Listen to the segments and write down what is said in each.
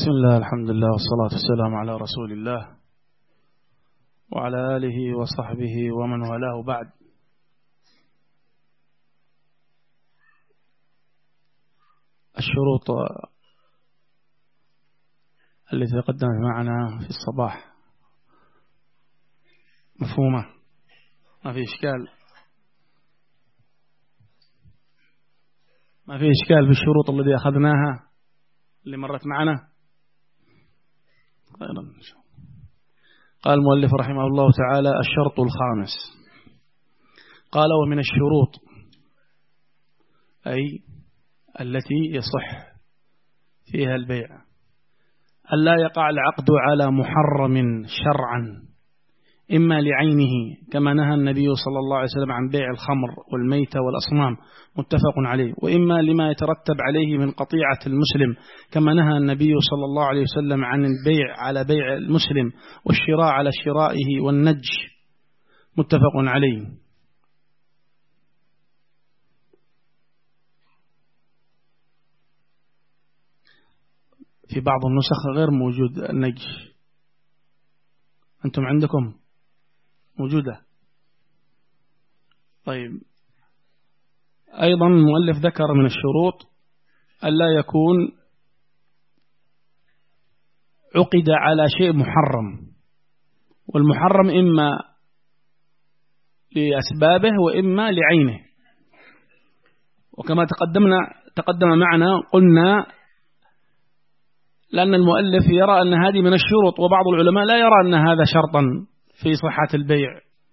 بسم الله، الحمد لله، والصلاة والسلام على رسول الله وعلى آله وصحبه ومن والاه، بعد. الشروط التي تقدمت معنا في الصباح مفهومة؟ ما في إشكال؟ ما في إشكال بالشروط التي أخذناها اللي مرت معنا؟ خيرا إن شاء الله. قال المؤلف رحمه الله تعالى: الشرط الخامس. قال: ومن الشروط أي التي يصح فيها البيع ألا يقع العقد على محرم شرعا، إما لعينه كما نهى النبي صلى الله عليه وسلم عن بيع الخمر والميتة والأصنام متفق عليه، وإما لما يترتب عليه من قطيعة المسلم كما نهى النبي صلى الله عليه وسلم عن البيع على بيع المسلم والشراء على شرائه والنج متفق عليه. في بعض النسخ غير موجود النج، أنتم عندكم موجودة؟ طيب. أيضا المؤلف ذكر من الشروط ألا يكون عقد على شيء محرم، والمحرم إما لأسبابه وإما لعينه. وكما تقدم معنا قلنا لأن المؤلف يرى أن هذه من الشروط، وبعض العلماء لا يرى أن هذا شرطا في صحة البيع،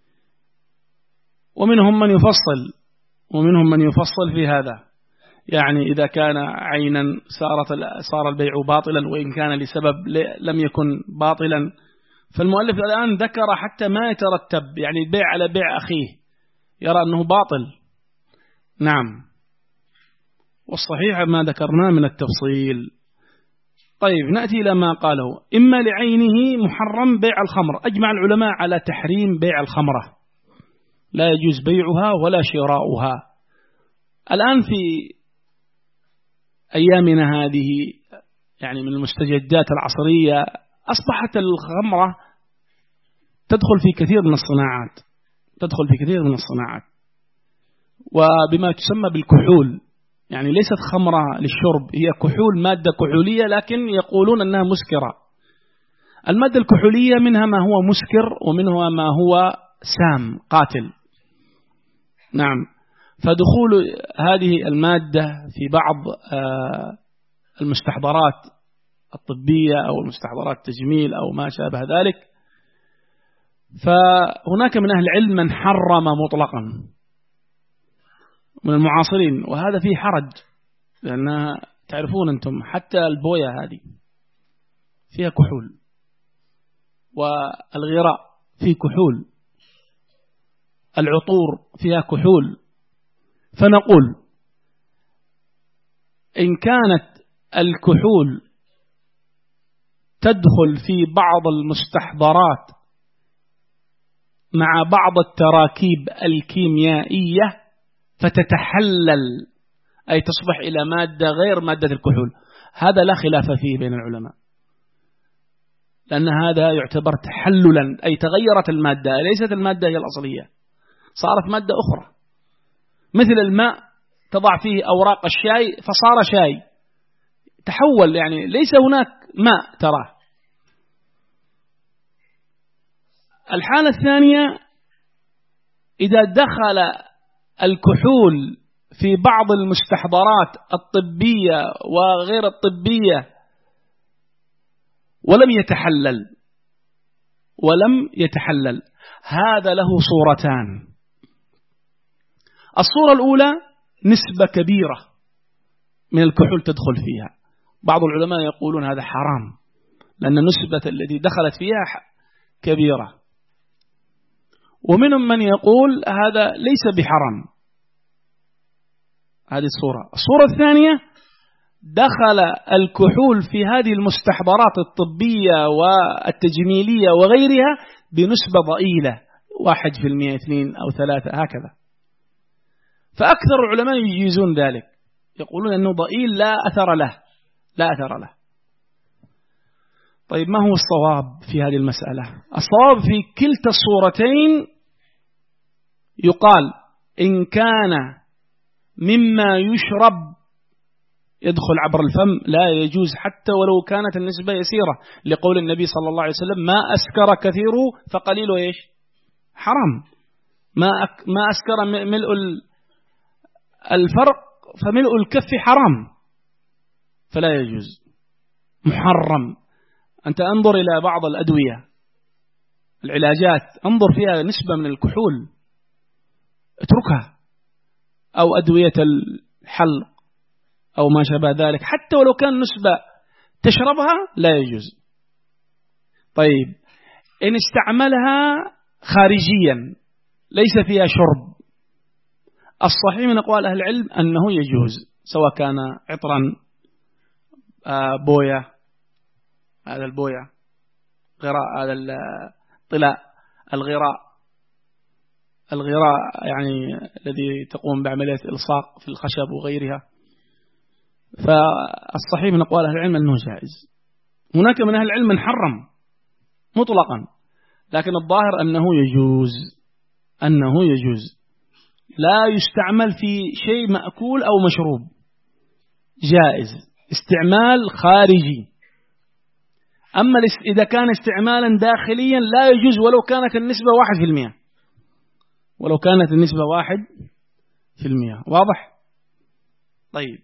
ومنهم من يفصل في هذا، يعني إذا كان عينا صار البيع باطلا، وإن كان لسبب لم يكن باطلا. فالمؤلف الآن ذكر حتى ما يترتب، يعني البيع على بيع أخيه يرى أنه باطل. نعم، والصحيح ما ذكرناه من التفصيل. طيب، نأتي إلى ما قاله: إما لعينه محرم بيع الخمر. أجمع العلماء على تحريم بيع الخمرة، لا يجوز بيعها ولا شراؤها. الآن في أيامنا هذه، يعني من المستجدات العصرية، أصبحت الخمرة تدخل في كثير من الصناعات، وبما تسمى بالكحول، يعني ليست خمرة للشرب، هي كحول، مادة كحولية، لكن يقولون أنها مسكرة. المادة الكحولية منها ما هو مسكر ومنها ما هو سام قاتل. نعم، فدخول هذه المادة في بعض المستحضرات الطبية أو المستحضرات التجميل أو ما شابه ذلك، فهناك من أهل العلم من حرم مطلقا من المعاصرين، وهذا فيه حرج، لأن تعرفون أنتم حتى البوية هذه فيها كحول، والغراء فيه كحول، العطور فيها كحول. فنقول إن كانت الكحول تدخل في بعض المستحضرات مع بعض التراكيب الكيميائية فتتحلل، أي تصبح إلى مادة غير مادة الكحول، هذا لا خلاف فيه بين العلماء، لأن هذا يعتبر تحللا، أي تغيرت المادة، ليست المادة هي الأصلية، صارت مادة أخرى. مثل الماء تضع فيه أوراق الشاي فصار شاي، تحول، يعني ليس هناك ماء تراه. الحالة الثانية: إذا دخل الكحول في بعض المستحضرات الطبية وغير الطبية ولم يتحلل، هذا له صورتان. الصورة الأولى: نسبة كبيرة من الكحول تدخل فيها. بعض العلماء يقولون هذا حرام، لأن النسبة التي دخلت فيها كبيرة، ومنهم من يقول هذا ليس بحرام. هذه الصورة الثانية: دخل الكحول في هذه المستحضرات الطبية والتجميلية وغيرها بنسبة ضئيلة، 1%، 2 أو 3 هكذا. فأكثر العلماء يجيزون ذلك، يقولون أنه ضئيل لا أثر له. طيب ما هو الصواب في هذه المسألة؟ الصواب في كلتا الصورتين يقال إن كان مما يشرب يدخل عبر الفم لا يجوز حتى ولو كانت النسبة يسيرة، لقول النبي صلى الله عليه وسلم ما أسكر كثيره فقليله إيش؟ حرام. ما أسكر ملء الفرق فملء الكف حرام، فلا يجوز، محرم. أنت انظر إلى بعض الأدوية العلاجات، انظر فيها نسبة من الكحول اتركها، أو أدوية الحلق أو ما شابه ذلك، حتى ولو كان نسبة تشربها لا يجوز. طيب إن استعملها خارجيا ليس فيها شرب، الصحيح من أقوال أهل العلم أنه يجوز، سواء كان عطرا، بوية، هذا البوية، غراء، هذا الطلاء، الغراء يعني الذي تقوم بعملية إلصاق في الخشب وغيرها. فالصحيح من أقوال أهل العلم أنه جائز. هناك من أهل العلم من حرم مطلقا، لكن الظاهر أنه يجوز لا يستعمل في شيء مأكول أو مشروب، جائز استعمال خارجي. أما إذا كان استعمالا داخليا لا يجوز ولو كانت النسبة 1%، ولو كانت النسبة 1%. واضح؟ طيب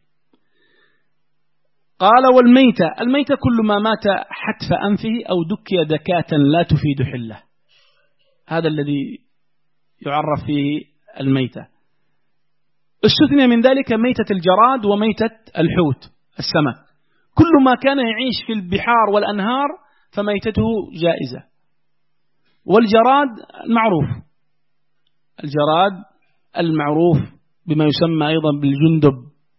قال الميتة كل ما مات حتف أنفه أو دكي دكاة لا تفيد حله، هذا الذي يعرف فيه الميتة. استثنى من ذلك ميتة الجراد وميتة الحوت السمك، كل ما كان يعيش في البحار والأنهار فميتته جائزة. والجراد المعروف بما يسمى أيضا بالجندب،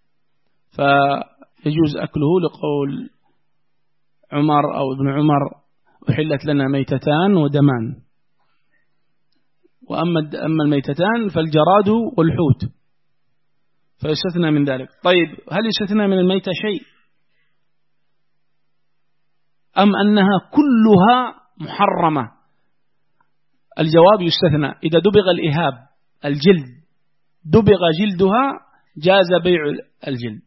فيجوز أكله لقول عمر أو ابن عمر أحلت لنا ميتتان ودمان. وأما الميتتان فالجراد والحوت، فيستثنى من ذلك. طيب هل يستثنى من الميتة شيء أم أنها كلها محرمة؟ الجواب يستثنى. إذا دبغ الإهاب الجلد، دبغ جلدها جاز بيع الجلد.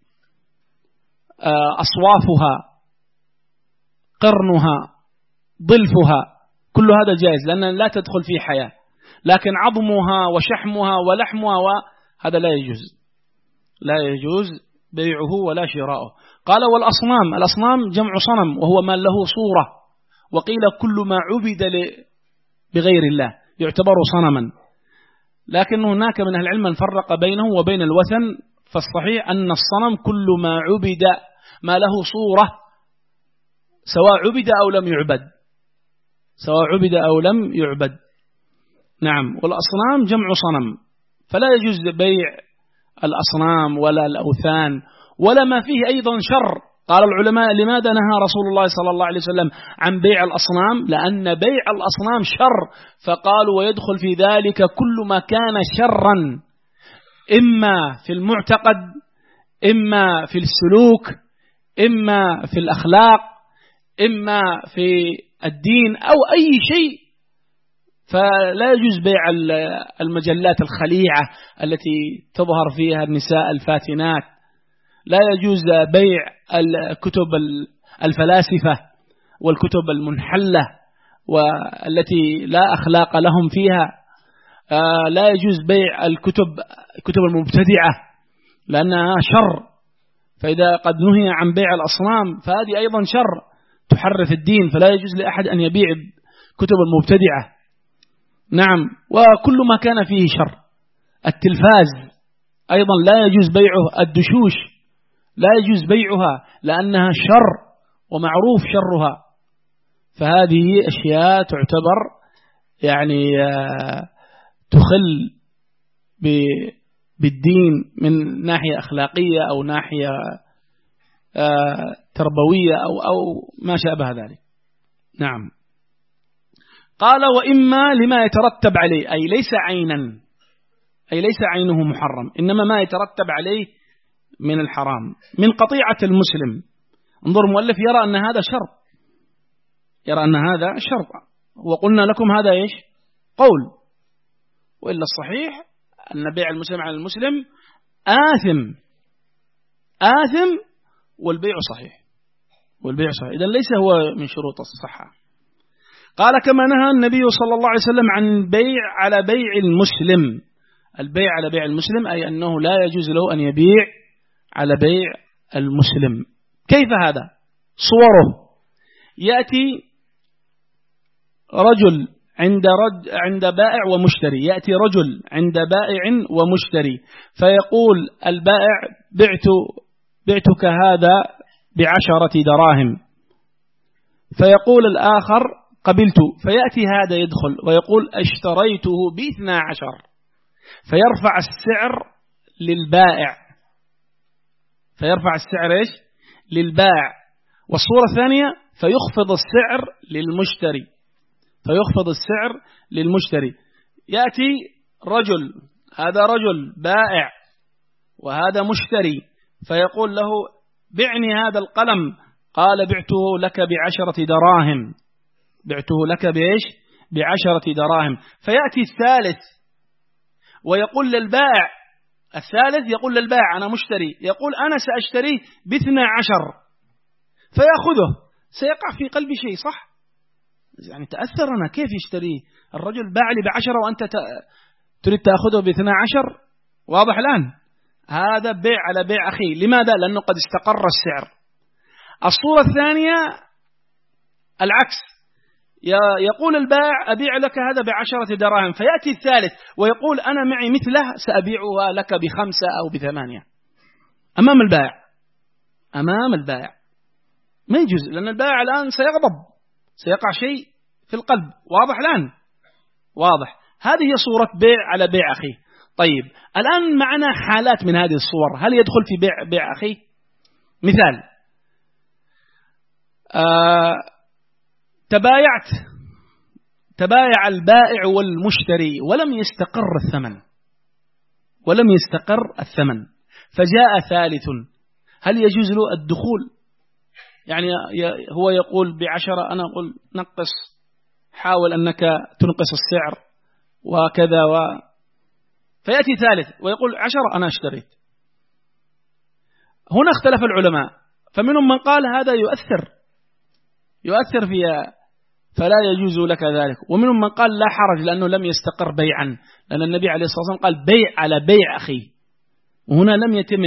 أصوافها، قرنها، ضلفها، كل هذا جائز لأن لا تدخل فيه حياة. لكن عظمها وشحمها ولحمها هذا لا يجوز بيعه ولا شراؤه. قال الأصنام جمع صنم وهو ما له صورة، وقيل كل ما عبد بغير الله يعتبر صنما. لكن هناك من أهل العلم من فرق بينه وبين الوثن، فالصحيح أن الصنم كل ما عبد ما له صورة، سواء عبد أو لم يعبد. نعم. والأصنام جمع صنم، فلا يجوز بيع الأصنام ولا الأوثان ولا ما فيه أيضا شر. قال العلماء لماذا نهى رسول الله صلى الله عليه وسلم عن بيع الأصنام؟ لأن بيع الأصنام شر، فقالوا ويدخل في ذلك كل ما كان شرا، إما في المعتقد، إما في السلوك، إما في الأخلاق، إما في الدين أو أي شيء. فلا يجوز بيع المجلات الخليعة التي تظهر فيها النساء الفاتنات، لا يجوز بيع الكتب الفلاسفة والكتب المنحلة والتي لا أخلاق لهم فيها، لا يجوز بيع الكتب المبتدعة لأنها شر. فإذا قد نهي عن بيع الأصنام فهذه أيضا شر تحرف الدين، فلا يجوز لأحد أن يبيع كتب المبتدعة. نعم. وكل ما كان فيه شر. التلفاز أيضا لا يجوز بيعه، الدشوش لا يجوز بيعها لأنها شر ومعروف شرها. فهذه أشياء تعتبر يعني تخل بالدين من ناحية أخلاقية أو ناحية تربوية أو ما شابه ذلك. نعم. قال وإما لما يترتب عليه، أي ليس عينه محرم، إنما ما يترتب عليه من الحرام، من قطيعة المسلم. انظر، المؤلف يرى أن هذا شر، يرى أن هذا شرط، وقلنا لكم هذا إيش؟ قول. وإلا الصحيح أن بيع المسلم على المسلم آثم والبيع صحيح، إذن ليس هو من شروط الصحة. قال كما نهى النبي صلى الله عليه وسلم عن بيع على بيع المسلم. البيع على بيع المسلم أي أنه لا يجوز له أن يبيع على بيع المسلم. كيف هذا؟ صوره: يأتي رجل عند بائع ومشتري، يأتي رجل عند بائع ومشتري فيقول البائع بعتك هذا ب10 دراهم، فيقول الآخر قبلت، فيأتي هذا يدخل ويقول اشتريته ب12، فيرفع السعر للبائع، إيش؟ للبائع. والصورة الثانية فيخفض السعر للمشتري، يأتي رجل، هذا رجل بائع وهذا مشتري، فيقول له بعني هذا القلم، قال بعته لك ب10 دراهم، ب10 دراهم. فيأتي الثالث ويقول للبائع، أنا مشتري، يقول أنا سأشتريه ب12، فيأخذه. سيقع في قلبي شيء، صح؟ يعني تأثر أنا، كيف يشتريه؟ الرجل باع لي ب10 وأنت تريد تأخذه ب12. واضح الآن؟ هذا بيع على بيع أخي. لماذا؟ لأنه قد استقر السعر. الصورة الثانية العكس، يقول البائع أبيع لك هذا ب10 دراهم، فيأتي الثالث ويقول أنا معي مثله سأبيعها لك ب5 أو ب8 أمام البائع. ما يجوز، لأن البائع الآن سيغضب، سيقع شيء في القلب. واضح الآن؟ واضح. هذه هي صورة بيع على بيع أخي. طيب الآن معنا حالات من هذه الصور، هل يدخل في بيع أخي؟ مثال: تبايع البائع والمشتري ولم يستقر الثمن، فجاء ثالث، هل يجوز له الدخول؟ يعني هو يقول ب10، أنا أقول نقص، حاول أنك تنقص السعر وكذا فيأتي ثالث ويقول 10 أنا اشتريت. هنا اختلف العلماء، فمنهم من قال هذا يؤثر فيها فلا يجوز لك ذلك، ومنهم من قال لا حرج لأنه لم يستقر بيعا، لأن النبي عليه الصلاة والسلام قال بيع على بيع أخي، وهنا لم يتم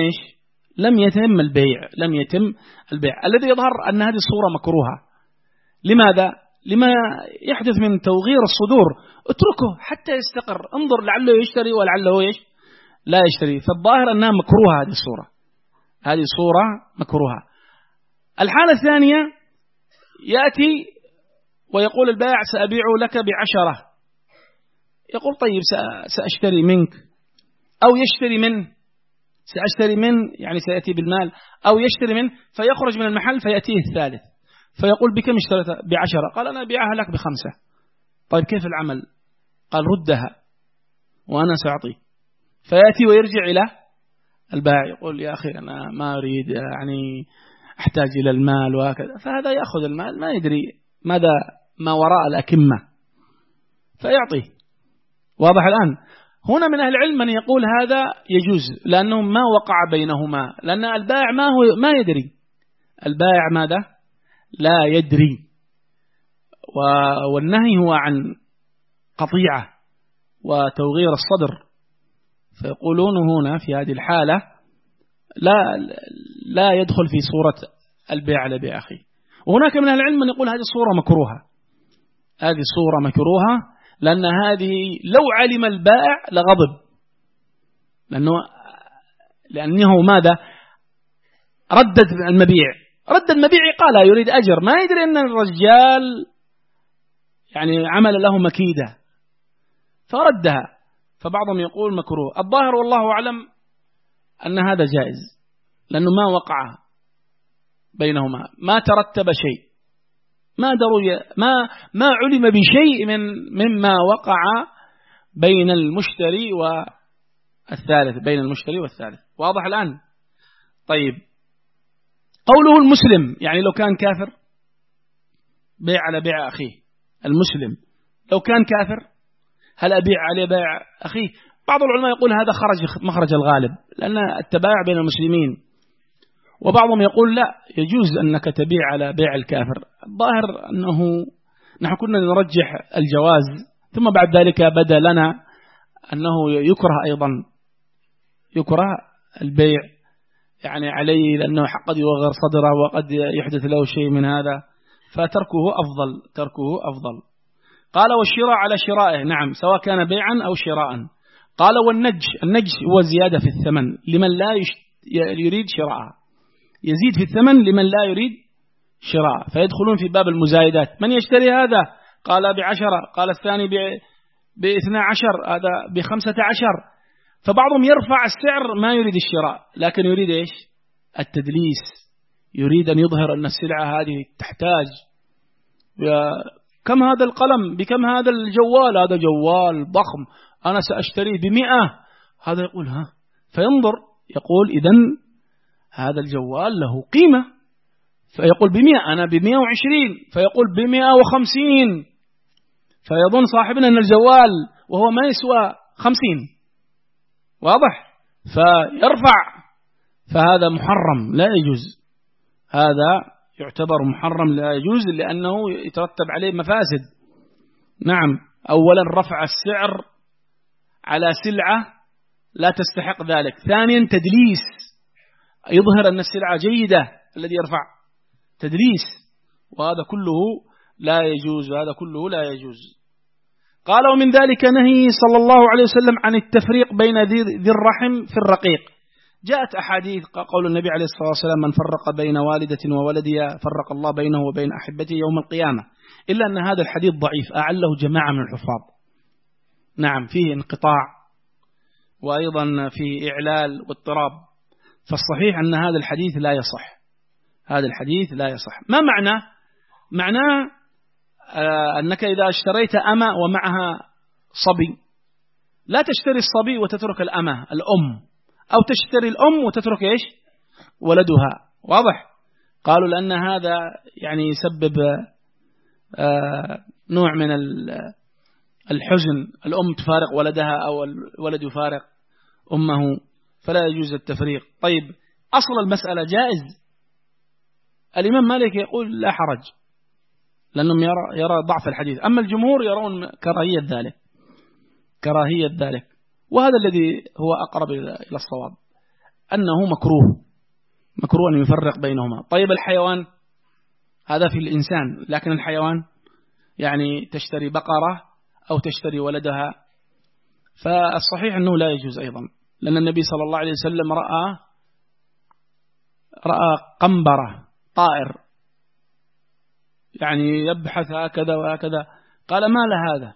البيع. الذي يظهر أن هذه الصورة مكروهة. لماذا؟ لما يحدث من توغير الصدور. اتركه حتى يستقر، انظر لعله يشتري ولعله لا يشتري. فالظاهر أنها مكروهة، هذه صورة مكروهة. الحالة الثانية يأتي ويقول البائع سأبيع لك ب10، يقول طيب سأشتري منك، أو يشتري منه، سأشتري منه يعني سيأتي بالمال، أو يشتري منه، فيخرج من المحل فيأتيه الثالث فيقول بكم اشتريت؟ ب10. قال أنا أبيعها لك ب5. طيب كيف العمل؟ قال ردها وأنا سأعطي. فيأتي ويرجع إلى البائع يقول يا أخي أنا ما أريد، يعني أحتاج إلى المال وهكذا. فهذا يأخذ المال ما يدري ما وراء الأكمة فيعطيه. واضح الآن؟ هنا من أهل العلم من يقول هذا يجوز لأنه ما وقع بينهما، لأن البائع ما يدري، البائع ماذا؟ لا يدري. والنهي هو عن قطيعة وتوغير الصدر، فيقولون هنا في هذه الحالة لا يدخل في صورة البيع على بيع أخي. وهناك من أهل العلم من يقول هذه صورة مكروهة، لأن هذه لو علم البائع لغضب، لأنه ماذا؟ رد المبيع قال يريد أجر، ما يدري أن الرجال يعني عمل له مكيدة فردها. فبعضهم يقول مكروه. الظاهر والله أعلم أن هذا جائز، لأنه ما وقع بينهما، ما ترتب شيء، ما علم بشيء مما وقع بين المشتري والثالث. واضح الآن؟ طيب قوله المسلم يعني لو كان كافر بيع على بيع أخيه المسلم، لو كان كافر هل أبيع عليه بيع أخيه؟ بعض العلماء يقول هذا خرج مخرج الغالب لأن التبايع بين المسلمين، وبعضهم يقول لا يجوز أنك تبيع على بيع الكافر. الظاهر أنه نحن كنا نرجح الجواز، ثم بعد ذلك بدا لنا أنه يكره أيضا، يكره البيع يعني عليه لأنه قد يوغر صدره وقد يحدث له شيء من هذا، فتركه أفضل، تركه أفضل. قال والشراء على شرائه، نعم سواء كان بيعا أو شراء. قال النجش هو زيادة في الثمن لمن لا يريد شراءه، يزيد في الثمن لمن لا يريد شراء، فيدخلون في باب المزايدات. من يشتري هذا؟ قال ب10، قال الثاني ب12، هذا ب15. فبعضهم يرفع السعر ما يريد الشراء، لكن يريد إيش؟ التدليس، يريد أن يظهر أن السلعة هذه تحتاج. كم هذا القلم؟ بكم هذا الجوال؟ هذا جوال ضخم أنا سأشتريه ب100. هذا يقول ها، فينظر يقول إذن هذا الجوال له قيمة، فيقول ب100، أنا ب120، فيقول ب150، فيظن صاحبنا أن الجوال وهو ما يسوى 50. واضح؟ فيرفع، فهذا محرم لا يجوز، هذا يعتبر محرم لا يجوز لأنه يترتب عليه مفاسد. نعم، أولا رفع السعر على سلعة لا تستحق ذلك، ثانيا تدليس، يظهر أن السلعة جيدة، الذي يرفع تدليس، وهذا كله لا يجوز، وهذا كله لا يجوز. قال ومن ذلك نهي صلى الله عليه وسلم عن التفريق بين ذي الرحم في الرقيق. جاءت أحاديث قول النبي عليه الصلاة والسلام من فرق بين والدة وولدها فرق الله بينه وبين أحبته يوم القيامة، إلا أن هذا الحديث ضعيف، أعله جماعة من الحفاظ. نعم فيه انقطاع، وأيضا فيه إعلال واضطراب، فالصحيح أن هذا الحديث لا يصح، هذا الحديث لا يصح. ما معناه أنك إذا اشتريت أمة ومعها صبي لا تشتري الصبي وتترك الأمة الأم، أو تشتري الأم وتترك إيش؟ ولدها. واضح؟ قالوا لأن هذا يعني يسبب نوع من الحزن، الأم تفارق ولدها أو الولد يفارق أمه، فلا يجوز التفريق. طيب أصل المسألة جائز، الإمام مالك يقول لا حرج لأنهم يرى ضعف الحديث، أما الجمهور يرون كراهية ذلك، وهذا الذي هو أقرب إلى الصواب، أنه مكروه أن يفرق بينهما. طيب الحيوان هذا في الإنسان، لكن الحيوان يعني تشتري بقرة أو تشتري ولدها، فالصحيح أنه لا يجوز أيضا، لأن النبي صلى الله عليه وسلم رأى قنبرة طائر يعني يبحث هكذا وهكذا، قال ما لهذا؟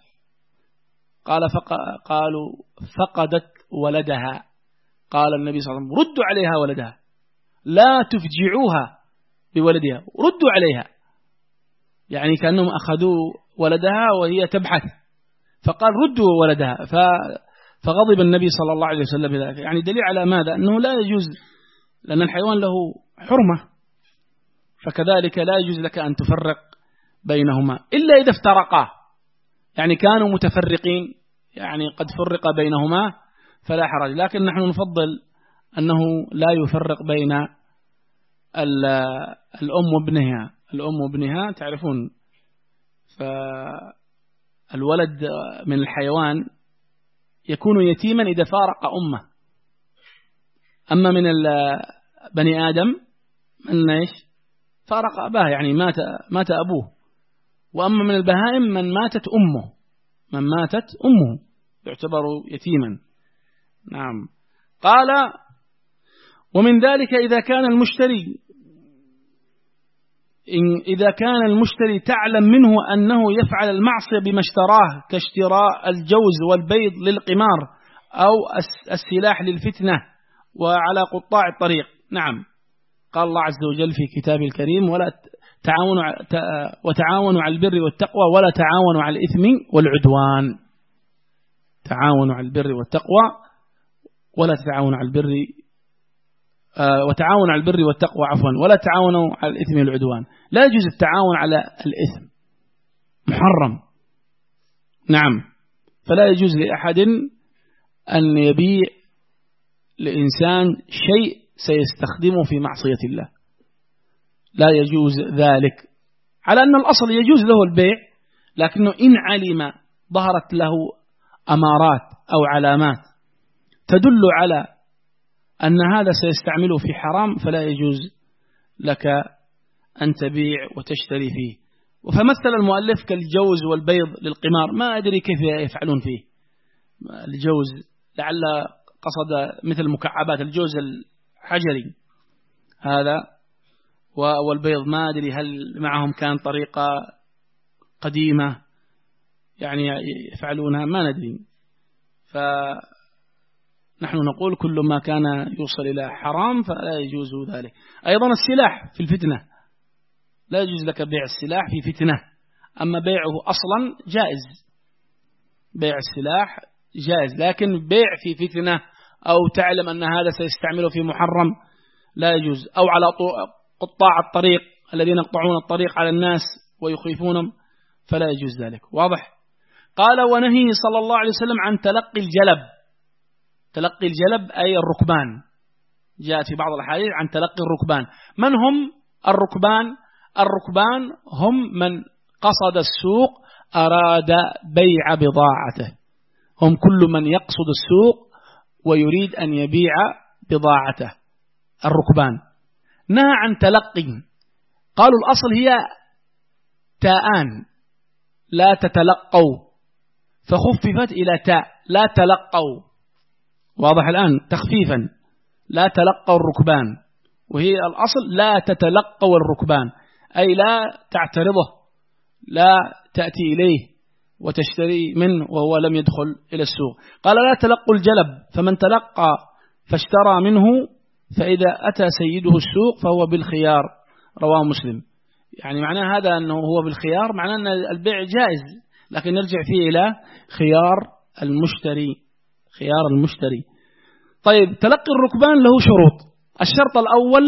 قالوا فقدت ولدها. قال النبي صلى الله عليه وسلم ردوا عليها ولدها، لا تفجعوها بولدها، ردوا عليها، يعني كأنهم أخذوا ولدها وهي تبحث، فقال ردوا ولدها، فغضب النبي صلى الله عليه وسلم بذلك. يعني دليل على ماذا؟ أنه لا يجوز، لأن الحيوان له حرمة، فكذلك لا يجوز لك أن تفرق بينهما إلا إذا افترقا، يعني كانوا متفرقين، يعني قد فرق بينهما فلا حرج، لكن نحن نفضل أنه لا يفرق بين الأم وابنها. الأم وابنها تعرفون، فالولد من الحيوان يكون يتيما إذا فارق أمه، أما من بني آدم من إيش؟ فارق أباه، يعني مات أبوه. وأما من البهائم من ماتت أمه يعتبر يتيما. نعم. قال ومن ذلك إذا كان المشتري تعلم منه أنه يفعل المعصية بما اشتراه، كاشتراء الجوز والبيض للقمار أو السلاح للفتنة وعلى قطاع الطريق. نعم، قال الله عز وجل في كتابه الكريم وتعاونوا على البر والتقوى ولا تعاونوا على الإثم والعدوان. تعاونوا على البر والتقوى ولا تتعاونوا على البر وتعاونوا على البر والتقوى ولا تعاونوا على الإثم والعدوان. لا يجوز التعاون على الإثم، محرم. نعم، فلا يجوز لأحد أن يبيع لإنسان شيء سيستخدمه في معصية الله، لا يجوز ذلك، على أن الأصل يجوز له البيع، لكنه إن علم ظهرت له أمارات أو علامات تدل على أن هذا سيستعمله في حرام فلا يجوز لك أن تبيع وتشتري فيه. فمثل المؤلف كالجوز والبيض للقمار، ما أدري كيف يفعلون فيه الجوز، لعل قصد مثل مكعبات الجوز الحجري هذا، والبيض ما أدري هل معهم كان طريقة قديمة يعني يفعلونها، ما ندري. فنحن نقول كل ما كان يوصل إلى حرام فلا يجوز ذلك. أيضا السلاح في الفتنة، لا يجوز لك بيع السلاح في فتنة، أما بيعه أصلا جائز، بيع السلاح جائز، لكن بيع في فتنة أو تعلم أن هذا سيستعمله في محرم لا يجوز، أو على قطاع الطريق الذين يقطعون الطريق على الناس ويخيفونهم فلا يجوز ذلك. واضح؟ قال ونهي صلى الله عليه وسلم عن تلقي الجلب. تلقي الجلب أي الركبان، جاءت في بعض الأحاديث عن تلقي الركبان. من هم الركبان؟ الركبان هم من قصد السوق أراد بيع بضاعته، هم كل من يقصد السوق ويريد أن يبيع بضاعته، الركبان. نهى عن تلقي، قالوا الأصل هي تاءان، لا تتلقوا، فخففت إلى تاء، لا تلقوا. واضح الآن؟ تخفيفا، لا تلقوا الركبان، وهي الأصل لا تتلقوا الركبان، أي لا تعترضه، لا تأتي إليه وتشتري منه وهو لم يدخل إلى السوق. قال لا تلقوا الجلب، فمن تلقى فاشترى منه فإذا أتى سيده السوق فهو بالخيار، رواه مسلم. يعني معناه هذا أنه هو بالخيار، معناه أن البيع جائز، لكن نرجع فيه إلى خيار المشتري، خيار المشتري. طيب، تلقي الركبان له شروط. الشرط الأول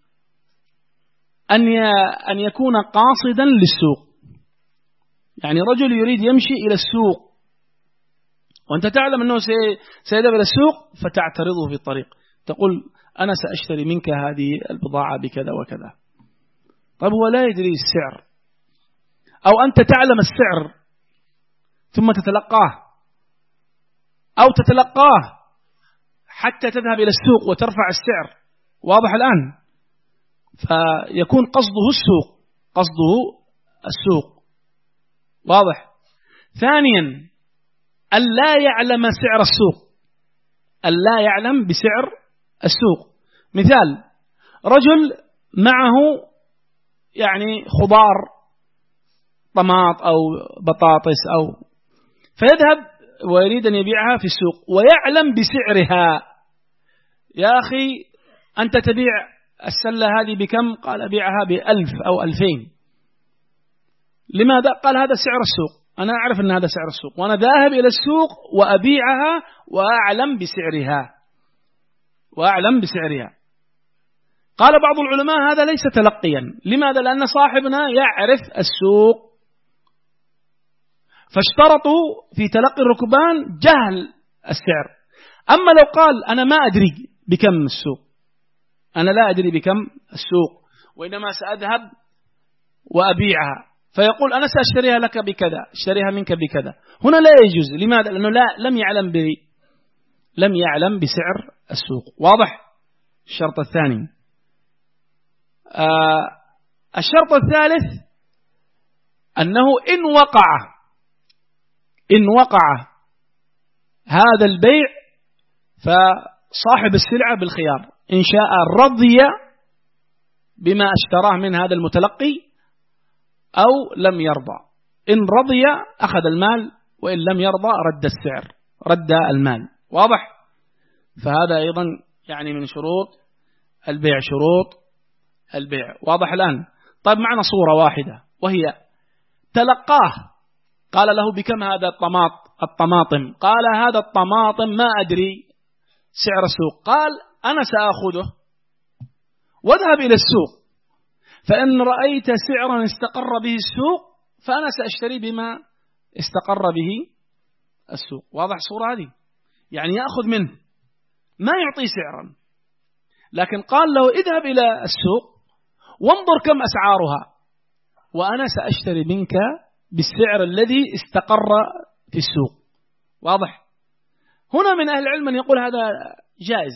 أن يكون قاصدا للسوق، يعني رجل يريد يمشي إلى السوق وأنت تعلم أنه سيذهب إلى السوق فتعترضه في الطريق، تقول أنا سأشتري منك هذه البضاعة بكذا وكذا. طيب هو لا يدري السعر، أو أنت تعلم السعر ثم تتلقاه، أو تتلقاه حتى تذهب إلى السوق وترفع السعر. واضح الآن؟ فيكون قصده السوق، قصده السوق. واضح؟ ثانيا ألا يعلم سعر السوق، ألا يعلم بسعر السوق. مثال، رجل معه يعني خضار، طماط أو بطاطس فيذهب ويريد أن يبيعها في السوق ويعلم بسعرها. يا أخي أنت تبيع السلة هذه بكم؟ قال أبيعها ب1000 أو 2000. لماذا؟ قال هذا سعر السوق، أنا أعرف أن هذا سعر السوق وأنا ذاهب إلى السوق وأبيعها وأعلم بسعرها، وأعلم بسعرها. قال بعض العلماء هذا ليس تلقيا. لماذا؟ لأن صاحبنا يعرف السوق، فاشترطوا في تلقي الركبان جهل السعر. أما لو قال أنا ما أدري بكم السوق، أنا لا أدري بكم السوق وإنما سأذهب وأبيعها، فيقول أنا سأشتريها لك بكذا، اشتريها منك بكذا، هنا لا يجوز. لماذا؟ لأنه لم يعلم بسعر السوق. واضح؟ الشرط الثاني. الشرط الثالث أنه إن وقع هذا البيع فصاحب السلعة بالخيار، إن شاء رضي بما اشتراه من هذا المتلقي أو لم يرضى. إن رضي أخذ المال، وإن لم يرضى رد السعر، رد المال. واضح؟ فهذا أيضا يعني من شروط البيع، شروط البيع. واضح الآن؟ طيب معنا صورة واحدة وهي تلقاه، قال له بكم هذا الطماطم؟ قال هذا الطماطم ما أدري سعر السوق. قال أنا سأخذه واذهب إلى السوق، فإن رأيت سعرا استقر به السوق فأنا سأشتري بما استقر به السوق. واضح الصورة هذه؟ يعني يأخذ منه ما يعطي سعرا، لكن قال له اذهب إلى السوق وانظر كم أسعارها وأنا سأشتري منك بالسعر الذي استقر في السوق. واضح؟ هنا من أهل العلم من يقول هذا جائز،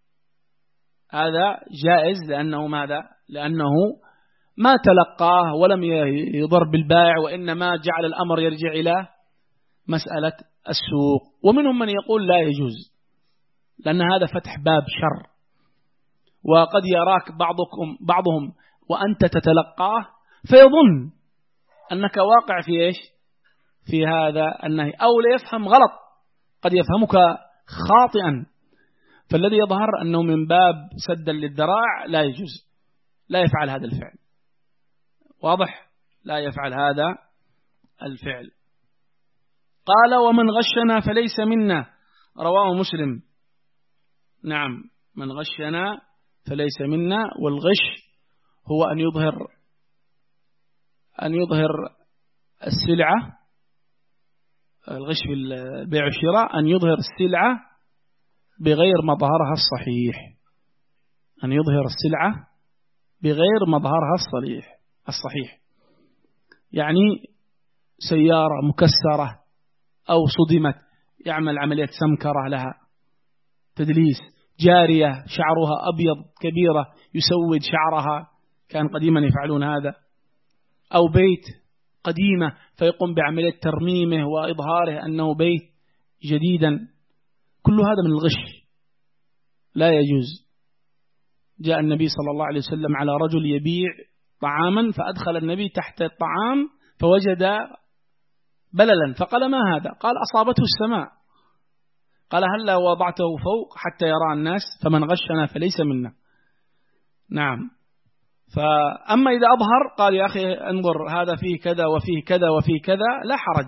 هذا جائز لأنه ماذا؟ لأنه ما تلقاه ولم يضر بالبائع، وإنما جعل الأمر يرجع إلى مسألة السوق. ومنهم من يقول لا يجوز، لأن هذا فتح باب شر، وقد يراك بعضهم وأنت تتلقاه فيظن أنك واقع في إيش؟ في هذا النهي، أو ليفهم غلط، قد يفهمك خاطئا. فالذي يظهر أنه من باب سدا للذراع لا يجوز، لا يفعل هذا الفعل. واضح؟ لا يفعل هذا الفعل. قال ومن غشنا فليس منا، رواه مسلم. نعم، من غشنا فليس منا. والغش هو أن يظهر السلعة، الغش في البيع والشراء، أن يظهر السلعة بغير مظهرها الصحيح، أن يظهر السلعة بغير مظهرها الصحيح. يعني سيارة مكسرة أو صدمت يعمل عملية سمكرة لها، تدليس. جارية شعرها أبيض كبيرة يسود شعرها، كان قديما يفعلون هذا. أو بيت قديمة فيقوم بعملية ترميمه وإظهاره أنه بيت جديدا. كل هذا من الغش، لا يجوز. جاء النبي صلى الله عليه وسلم على رجل يبيع طعاما، فأدخل النبي تحت الطعام فوجد بللا، فقال ما هذا؟ قال أصابته السماء. قال هل وضعته فوق حتى يرى الناس؟ فمن غشنا فليس منا. نعم. فأما إذا أظهر قال يا أخي انظر هذا فيه كذا وفيه كذا وفيه كذا، لا حرج.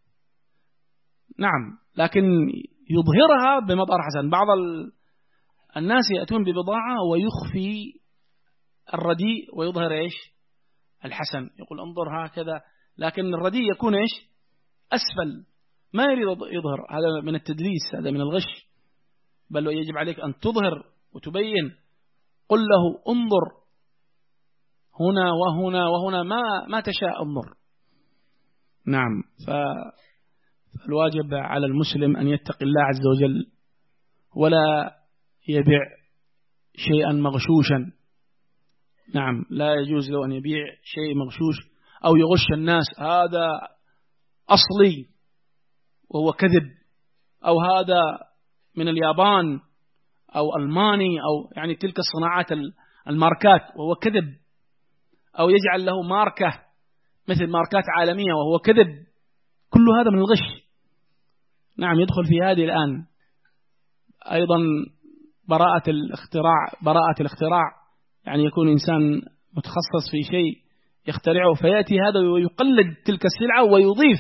نعم، لكن يظهرها بمظهر حسن. بعض الناس يأتون ببضاعة ويخفي الرديء ويظهر إيش؟ الحسن. يقول انظر هكذا، لكن الرديء يكون إيش؟ أسفل، ما يريد يظهر. هذا من التدليس، هذا من الغش. بل يجب عليك أن تظهر وتبين. قل له انظر هنا وهنا وهنا ما تشاء انظر. نعم. فالواجب على المسلم أن يتقي الله عز وجل ولا يبيع شيئا مغشوشا. نعم، لا يجوز له أن يبيع شيء مغشوش أو يغش الناس، هذا أصلي وهو كذب، أو هذا من اليابان أو ألماني، أو يعني تلك الصناعات الماركات وهو كذب، أو يجعل له ماركة مثل ماركات عالمية وهو كذب. كل هذا من الغش. نعم، يدخل في هذه الآن أيضا براءة الاختراع، يعني يكون إنسان متخصص في شيء يخترعه، فيأتي هذا ويقلد تلك السلعة ويضيف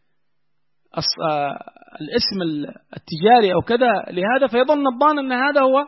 الاسم التجاري أو كذا لهذا، فيظن الظان أن هذا هو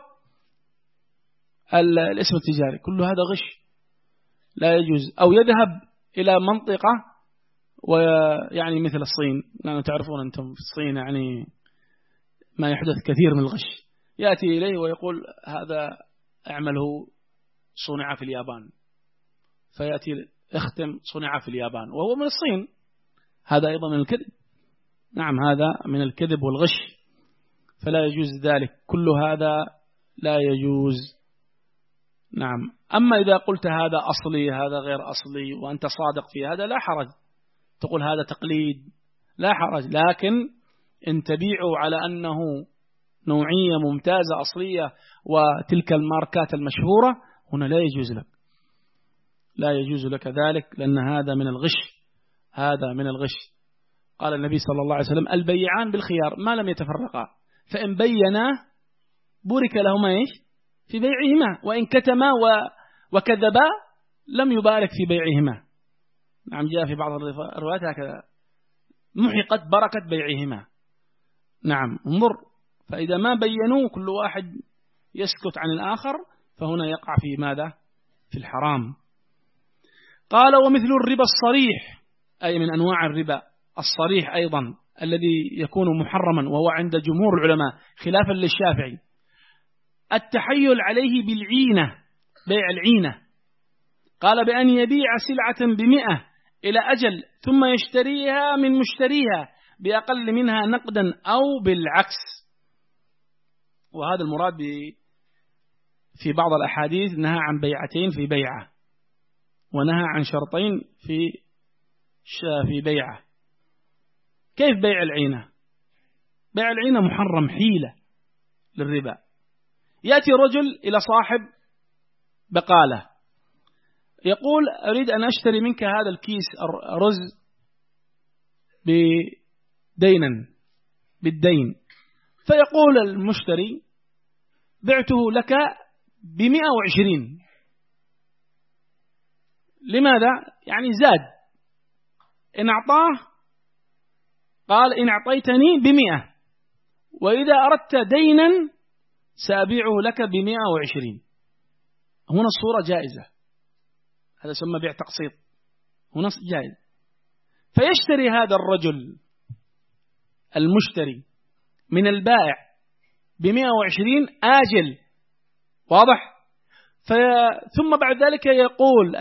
الاسم التجاري. كل هذا غش، لا يجوز. أو يذهب إلى منطقة ويعني مثل الصين، لأنه تعرفون أنتم في الصين يعني ما يحدث كثير من الغش. يأتي إليه ويقول هذا أعمله صنع في اليابان، فيأتي اختم صنع في اليابان وهو من الصين. هذا أيضا من الكذب. نعم، هذا من الكذب والغش، فلا يجوز ذلك. كل هذا لا يجوز. نعم. أما إذا قلت هذا أصلي هذا غير أصلي وأنت صادق في هذا لا حرج، تقول هذا تقليد لا حرج. لكن إن تبيعوا على أنه نوعية ممتازة أصلية وتلك الماركات المشهورة، هنا لا يجوز لك، لا يجوز لك ذلك، لأن هذا من الغش، هذا من الغش. قال النبي صلى الله عليه وسلم البيعان بالخيار ما لم يتفرقا، فإن بينا بورك لهما إيش في بيعهما، وإن كتما وكذبا لم يبارك في بيعهما. نعم، جاء في بعض الروايات هكذا، محقت بركة بيعهما. نعم، انظر. فإذا ما بينوا كل واحد يسكت عن الآخر، فهنا يقع في ماذا؟ في الحرام. قال ومثل الربا الصريح أي من أنواع الربا الصريح أيضا الذي يكون محرما، وهو عند جمهور العلماء خلافا للشافعي، التحيل عليه بالعينة، بيع العينة. قال بأن يبيع سلعة ب100 إلى أجل ثم يشتريها من مشتريها بأقل منها نقدا أو بالعكس. وهذا المراد في بعض الأحاديث نهى عن بيعتين في بيعة، ونهى عن شرطين في بيعة. كيف بيع العينة؟ بيع العينة محرم، حيلة للربا. يأتي رجل إلى صاحب بقالة يقول أريد أن أشتري منك هذا الكيس رز بالدين، فيقول المشتري بعته لك ب120. لماذا؟ يعني زاد. إن أعطاه قال إن أعطيتني ب100 وإذا أردت دينا سأبيعه لك ب120. هنا الصورة جائزة، هذا يسمى بيع تقسيط، هنا جائز. فيشتري هذا الرجل المشتري من البائع ب120 آجل، واضح؟ ثم بعد ذلك يقول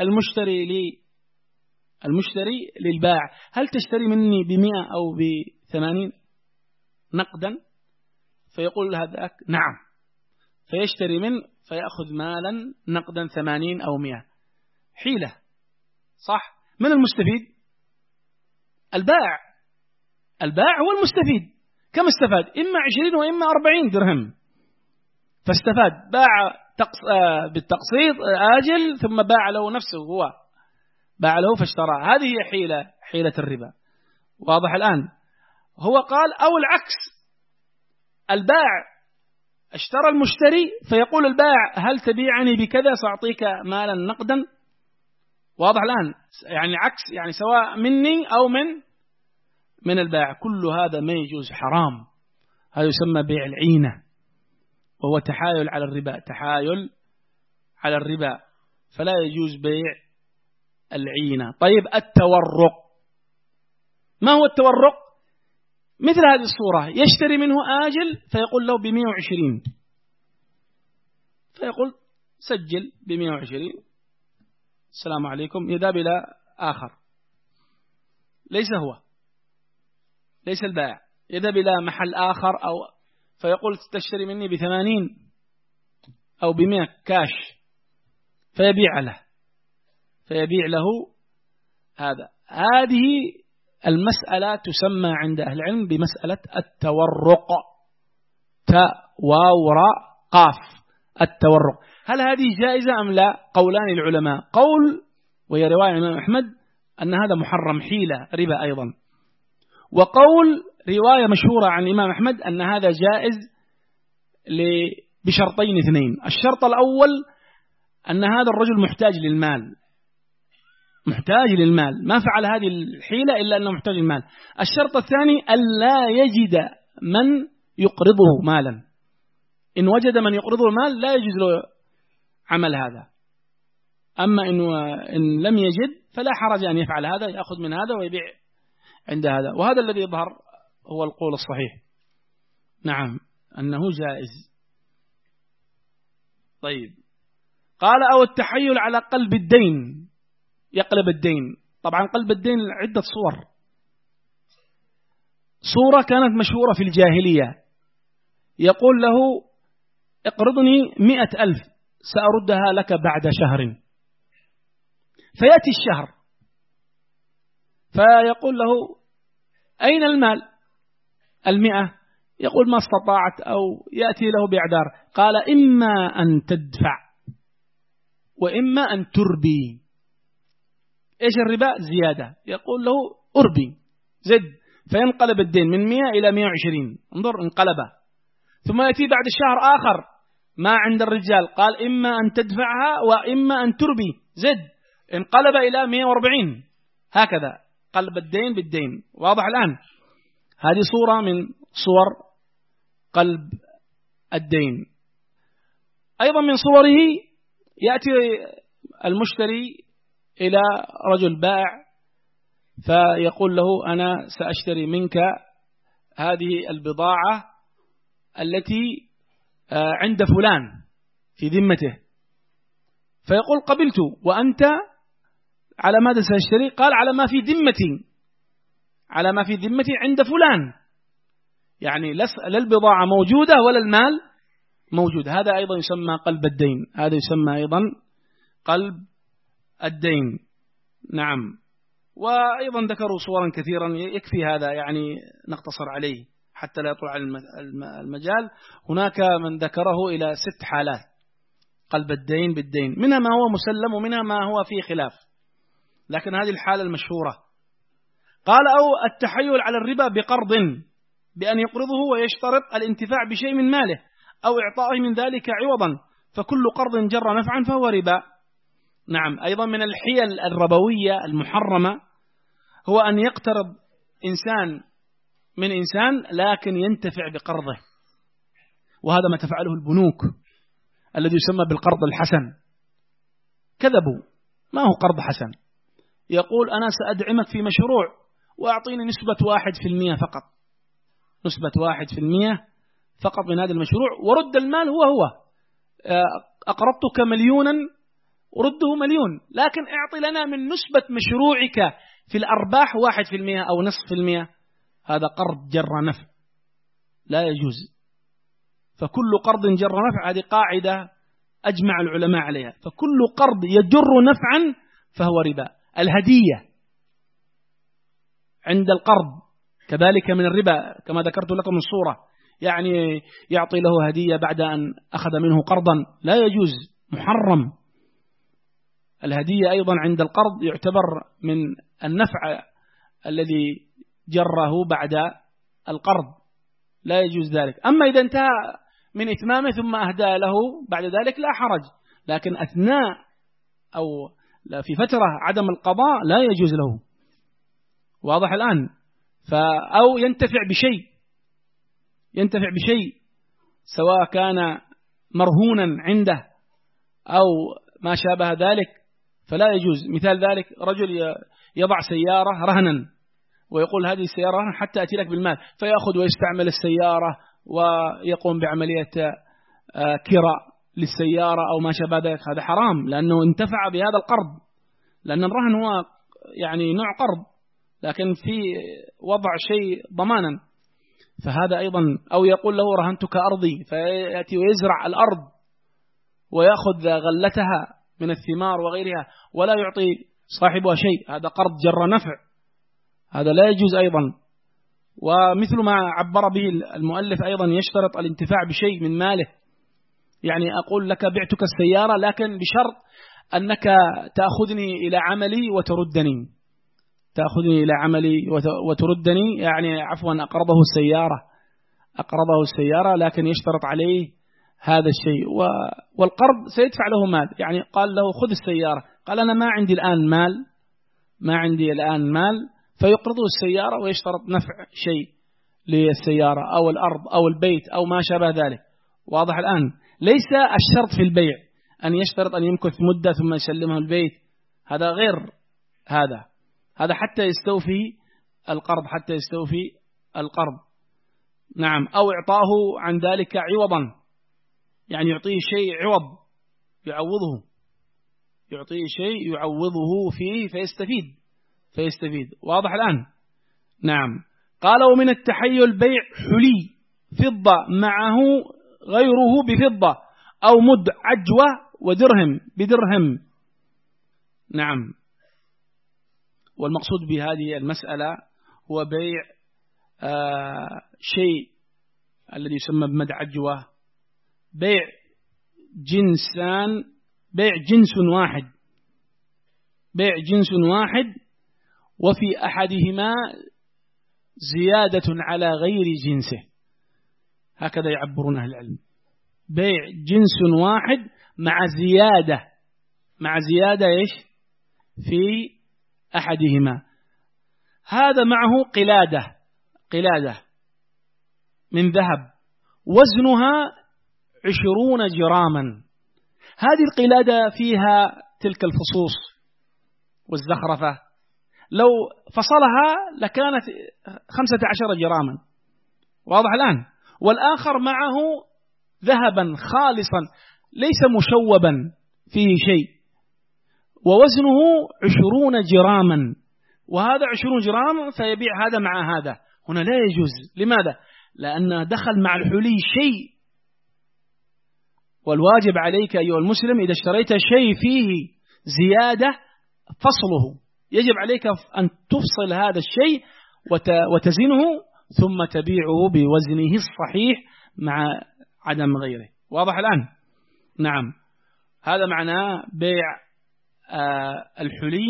المشتري للبائع هل تشتري مني ب100 أو ب80 نقدا؟ فيقول هذاك نعم، فيشتري منه فيأخذ مالا نقدا 80 أو 100. حيلة، صح؟ من المستفيد؟ البائع هو المستفيد. كم استفاد؟ إما 20 وإما 40 درهم، فاستفاد، باع بالتقسيط آجل ثم باع له نفسه، هو باع له فاشترى. هذه هي حيلة الربا، واضح الآن؟ هو قال أو العكس، البائع اشترى المشتري فيقول البائع هل تبيعني بكذا سأعطيك مالا نقدا، واضح الآن؟ يعني عكس، يعني سواء مني أو من البائع. كل هذا ما يجوز، حرام. هذا يسمى بيع العينة، وهو تحايل على الربا، فلا يجوز بيع العينة. طيب التورق، ما هو التورق؟ مثل هذه الصورة، يشتري منه آجل فيقول له ب120، فيقول سجل ب120، السلام عليكم، يذهب إلى آخر ليس البائع، يذهب إلى محل آخر فيقول تشتري مني ب80 أو ب100 كاش، فيبيع له هذا. هذه المسألة تسمى عند أهل العلم بمسألة التورق، قاف، التورق. هل هذه جائزة أم لا؟ قولان العلماء. قول وهي رواية الإمام أحمد أن هذا محرم، حيلة، ربا أيضا. وقول رواية مشهورة عن الإمام أحمد أن هذا جائز بشرطين اثنين. الشرط الأول أن هذا الرجل محتاج للمال، ما فعل هذه الحيلة إلا أنه محتاج للمال. الشرط الثاني أن لا يجد من يقرضه مالا. إن وجد من يقرضه المال لا يجوز له عمل هذا. أما إن لم يجد فلا حرج أن يفعل هذا، يأخذ من هذا ويبيع عند هذا. وهذا الذي يظهر هو القول الصحيح، نعم، أنه جائز. طيب، قال أو التحيل على قلب الدين، يقلب الدين. طبعا قلب الدين عدة صورة كانت مشهورة في الجاهلية، يقول له اقرضني 100,000 سأردها لك بعد شهر، فيأتي الشهر فيقول له أين المال 100؟ يقول ما استطاعت، أو يأتي له بإعذار. قال إما أن تدفع وإما أن تربي. إيش الربا؟ زيادة. يقول له أربي، زد، فينقلب الدين من 100 إلى 120. انظر، انقلبه. ثم يأتي بعد الشهر آخر ما عند الرجال، قال إما أن تدفعها وإما أن تربي، زد، انقلب إلى 140. هكذا قلب الدين بالدين، واضح الآن؟ هذه صورة من صور قلب الدين. أيضا من صوره يأتي المشتري إلى رجل بائع فيقول له أنا سأشتري منك هذه البضاعة التي عند فلان في ذمته، فيقول قبلت، وأنت على ماذا سأشتري؟ قال على ما في ذمتي، على ما في ذمتي عند فلان، يعني لا البضاعة موجودة ولا المال موجود. هذا أيضا يسمى قلب الدين، هذا يسمى أيضا قلب الدين. نعم. وأيضا ذكروا صورا كثيرا، يكفي هذا يعني نقتصر عليه حتى لا يطول على المجال. هناك من ذكره إلى 6 حالات قلب الدين بالدين، منها ما هو مسلم ومنها ما هو فيه خلاف، لكن هذه الحالة المشهورة. قال أو التحيل على الربا بقرض، بأن يقرضه ويشترط الانتفاع بشيء من ماله أو إعطائه من ذلك عوضا، فكل قرض جر نفعا فهو ربا. نعم. أيضا من الحيل الربوية المحرمة هو أن يقترض إنسان من إنسان لكن ينتفع بقرضه، وهذا ما تفعله البنوك الذي يسمى بالقرض الحسن. كذبوا، ما هو قرض حسن. يقول أنا سأدعمك في مشروع وأعطيني نسبة 1% فقط، نسبة 1% فقط من هذا المشروع، ورد المال هو أقرضتك 1,000,000 ورده 1,000,000، لكن اعطي لنا من نسبة مشروعك في الأرباح 1% أو نصف المئة. هذا قرض جر نفع، لا يجوز. فكل قرض جر نفع هذه قاعدة أجمع العلماء عليها، فكل قرض يجر نفعا فهو ربا. الهدية عند القرض كذلك من الربا كما ذكرت لكم الصورة، يعني يعطي له هدية بعد أن أخذ منه قرضا، لا يجوز، محرم. الهدية أيضا عند القرض يعتبر من النفع الذي جره بعد القرض، لا يجوز ذلك. أما إذا انتهى من إتمامه ثم أهدى له بعد ذلك لا حرج، لكن أثناء أو في فترة عدم القضاء لا يجوز له. واضح الآن؟ أو ينتفع بشيء سواء كان مرهونا عنده أو ما شابه ذلك فلا يجوز. مثال ذلك رجل يضع سيارة رهنا ويقول هذه السيارة رهن حتى أتي لك بالمال، فيأخذ ويستعمل السيارة ويقوم بعملية كراء للسيارة أو ما شابه ذلك. هذا حرام لأنه انتفع بهذا القرض، لأن الرهن هو يعني نوع قرض لكن في وضع شيء ضمانا، فهذا أيضا. أو يقول له رهنتك أرضي، فيأتي ويزرع الأرض ويأخذ غلتها من الثمار وغيرها ولا يعطي صاحبها شيء، هذا قرض جر نفع، هذا لا يجوز أيضا. ومثل ما عبر به المؤلف أيضا يشترط الانتفاع بشيء من ماله، يعني أقول لك بعتك السيارة لكن بشرط أنك تأخذني إلى عملي وتردني، تأخذني إلى عملي وتردني، يعني عفوا أقرضه السيارة لكن يشترط عليه هذا الشيء، والقرض سيدفع له مال. يعني قال له خذ السيارة، قال أنا ما عندي الآن مال، فيقرضه السيارة ويشترط نفع شيء للسيارة أو الأرض أو البيت أو ما شابه ذلك. واضح الآن؟ ليس الشرط في البيع أن يشترط أن يمكث مدة ثم يسلمه البيت، هذا غير هذا حتى يستوفي القرض. نعم. أو إعطاه عن ذلك عوضا، يعني يعطيه شيء عوض يعوضه فيه فيستفيد. واضح الآن؟ نعم. قال ومن التحيل بيع حلي فضة معه غيره بفضة أو مد عجوة ودرهم بدرهم. نعم. والمقصود بهذه المسألة هو بيع شيء الذي يسمى بمد عجوة، بيع جنس واحد وفي أحدهما زيادة على غير جنسه، هكذا يعبرون أهل العلم. بيع جنس واحد مع زيادة إيش في أحدهما. هذا معه قلادة من ذهب وزنها 20 جراما. هذه القلادة فيها تلك الفصوص والزخرفة، لو فصلها لكانت 15 جراما، واضح الآن. والآخر معه ذهبا خالصا ليس مشوبا فيه شيء ووزنه 20 جراما، وهذا 20 جرام فيبيع هذا مع هذا، هنا لا يجوز. لماذا؟ لأن دخل مع الحلي شيء، والواجب عليك أيها المسلم إذا اشتريت شيء فيه زيادة فصله، يجب عليك أن تفصل هذا الشيء وتزنه ثم تبيعه بوزنه الصحيح مع عدم غيره، واضح الآن؟ نعم، هذا معنى بيع الحلي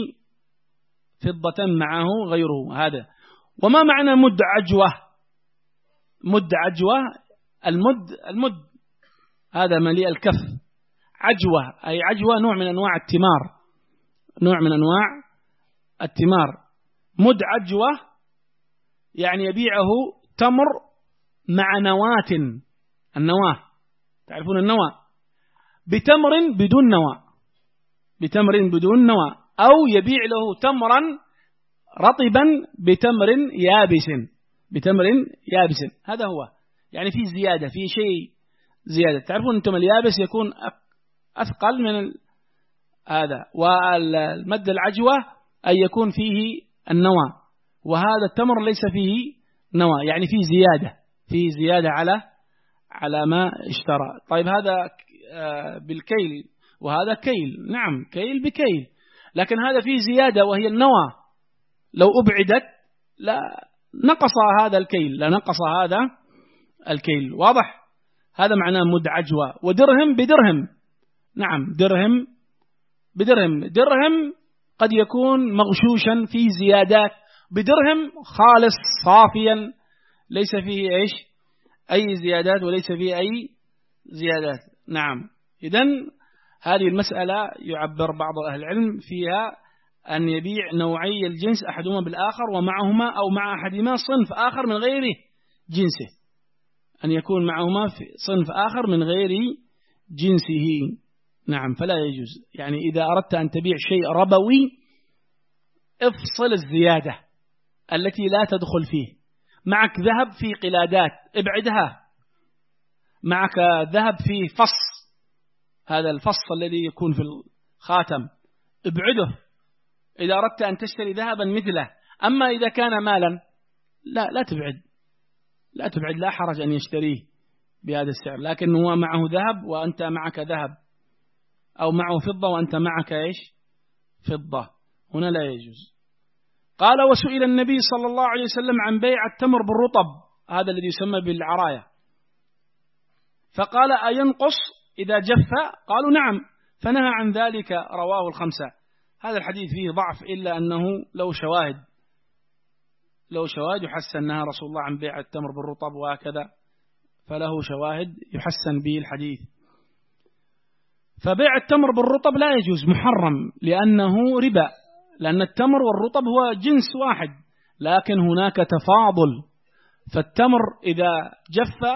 فضة معه غيره هذا. وما معنى مد عجوة؟ مد عجوة، المد هذا مليء الكف، عجوة أي عجوة نوع من أنواع التمار، نوع من أنواع التمار. مد عجوة يعني يبيعه تمر مع نواة، النواة تعرفون النواة، بتمر بدون نواة، بتمر بدون نواة، أو يبيع له تمرا رطبا بتمر يابس، بتمر يابس، هذا هو يعني في زيادة، في شيء زيادة. تعرفون أنتم اليابس يكون أثقل من هذا، والمد العجوة أي يكون فيه النوى، وهذا التمر ليس فيه نوى، يعني فيه زيادة، فيه زيادة على ما اشترى. طيب هذا بالكيل وهذا كيل، نعم كيل بكيل، لكن هذا فيه زيادة وهي النوى، لو أبعدت لا نقص هذا الكيل، لا نقص هذا الكيل، واضح؟ هذا معناه مد عجوة. ودرهم بدرهم، نعم درهم بدرهم، درهم قد يكون مغشوشا في زيادات، بدرهم خالص صافيا ليس فيه أي زيادات وليس فيه أي زيادات. نعم، إذن هذه المسألة يعبر بعض أهل العلم فيها أن يبيع نوعي الجنس أحدهما بالآخر ومعهما أو مع أحدهما صنف آخر من غير جنسه، أن يكون معهما في صنف آخر من غير جنسه. نعم، فلا يجوز. يعني إذا أردت أن تبيع شيء ربوي افصل الزيادة التي لا تدخل فيه. معك ذهب في قلادات ابعدها، معك ذهب في فص، هذا الفص الذي يكون في الخاتم ابعده إذا أردت أن تشتري ذهبا مثله. أما إذا كان مالا لا تبعد، لا تبعد، لا حرج أن يشتريه بهذا السعر، لكن هو معه ذهب وأنت معك ذهب، أو معه فضة وأنت معك فضة، هنا لا يجوز. قال: وسئل النبي صلى الله عليه وسلم عن بيع التمر بالرطب، هذا الذي يسمى بالعراية، فقال: أينقص إذا جف؟ قالوا: نعم، فنهى عن ذلك، رواه الخمسة. هذا الحديث فيه ضعف، إلا أنه لو شواهد يحسن نهى رسول الله عن بيع التمر بالرطب وهكذا، فله شواهد يحسن به الحديث. فبيع التمر بالرطب لا يجوز، محرم، لأنه ربا، لأن التمر والرطب هو جنس واحد، لكن هناك تفاضل، فالتمر إذا جف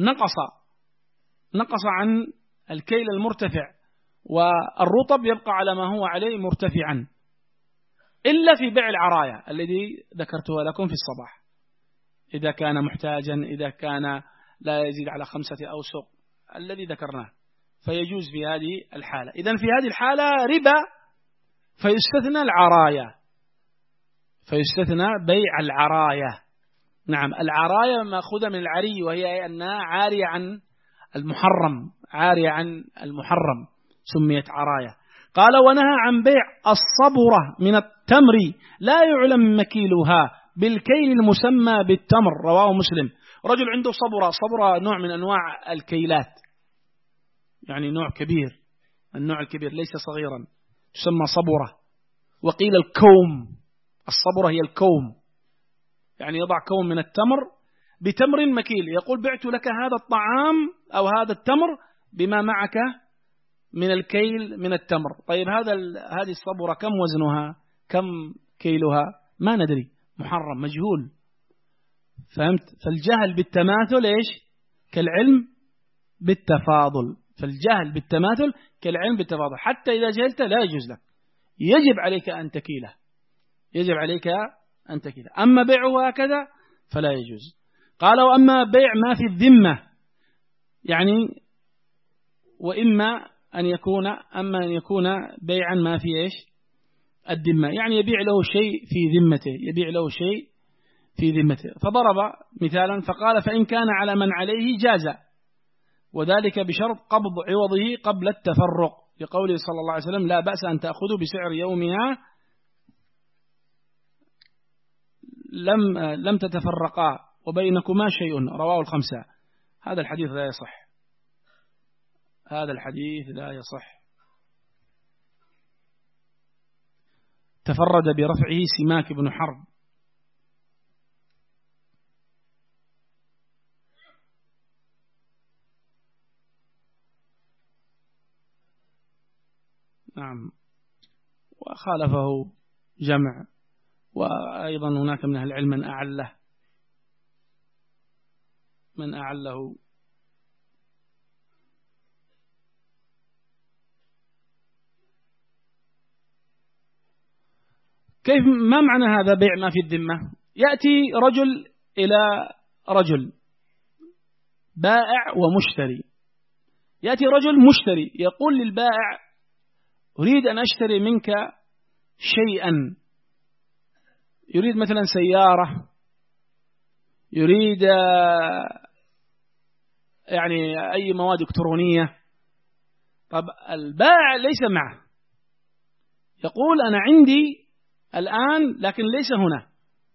نقص عن الكيل المرتفع، والرطب يبقى على ما هو عليه مرتفعا، إلا في بيع العراية الذي ذكرته لكم في الصباح، إذا كان محتاجا، إذا كان لا يزيد على 5 أوسق الذي ذكرناه، فيجوز في هذه الحالة. إذن في هذه الحالة ربا، فيستثنى العراية، فيستثنى بيع العراية. نعم، العراية مأخوذة من العري، وهي أنها عارية عن المحرم، عارية عن المحرم، سميت عراية. قال: ونهى عن بيع الصبرة من التمر لا يعلم مكيلها بالكيل المسمى بالتمر، رواه مسلم. رجل عنده صبرة نوع من أنواع الكيلات، يعني نوع كبير، النوع الكبير ليس صغيرا، تسمى صبرة. وقيل الكوم، الصبرة هي الكوم، يعني يضع كوم من التمر بتمر مكيل، يقول: بعت لك هذا الطعام أو هذا التمر بما معك من الكيل من التمر. طيب هذه الصبرة كم وزنها، كم كيلها؟ ما ندري، محرم، مجهول، فهمت؟ فالجهل بالتماثل كالعلم بالتفاضل، فالجهل بالتماثل كالعلم بالتفاضل، حتى إذا جهلت لا يجوز لك، يجب عليك أن تكيله، يجب عليك أن تكيل. أما بيعه هكذا فلا يجوز. قالوا أما بيع ما في الذمة، يعني وإما أن يكون بيعا ما في إيش الذمة، يعني يبيع له شيء في ذمته، فضرب مثالا فقال فإن كان على من عليه جاز، وذلك بشرط قبض عوضه قبل التفرق، لقوله صلى الله عليه وسلم لا بأس أن تأخذوا بسعر يومها لم تتفرقا وبينكما شيء، رواه الخمسة. هذا الحديث لا يصح. تفرد برفعه سماك بن حرب. نعم، وخالفه جمع، وأيضا هناك من أهل العلم من أعله. كيف، ما معنى هذا بيع ما في الذمة؟ يأتي رجل إلى رجل، بائع ومشتري. يأتي رجل مشتري يقول للبائع أريد أن أشتري منك شيئا، يريد مثلا سيارة، يريد يعني أي مواد إلكترونية. طب البائع ليس معه، يقول أنا عندي الآن لكن ليس هنا،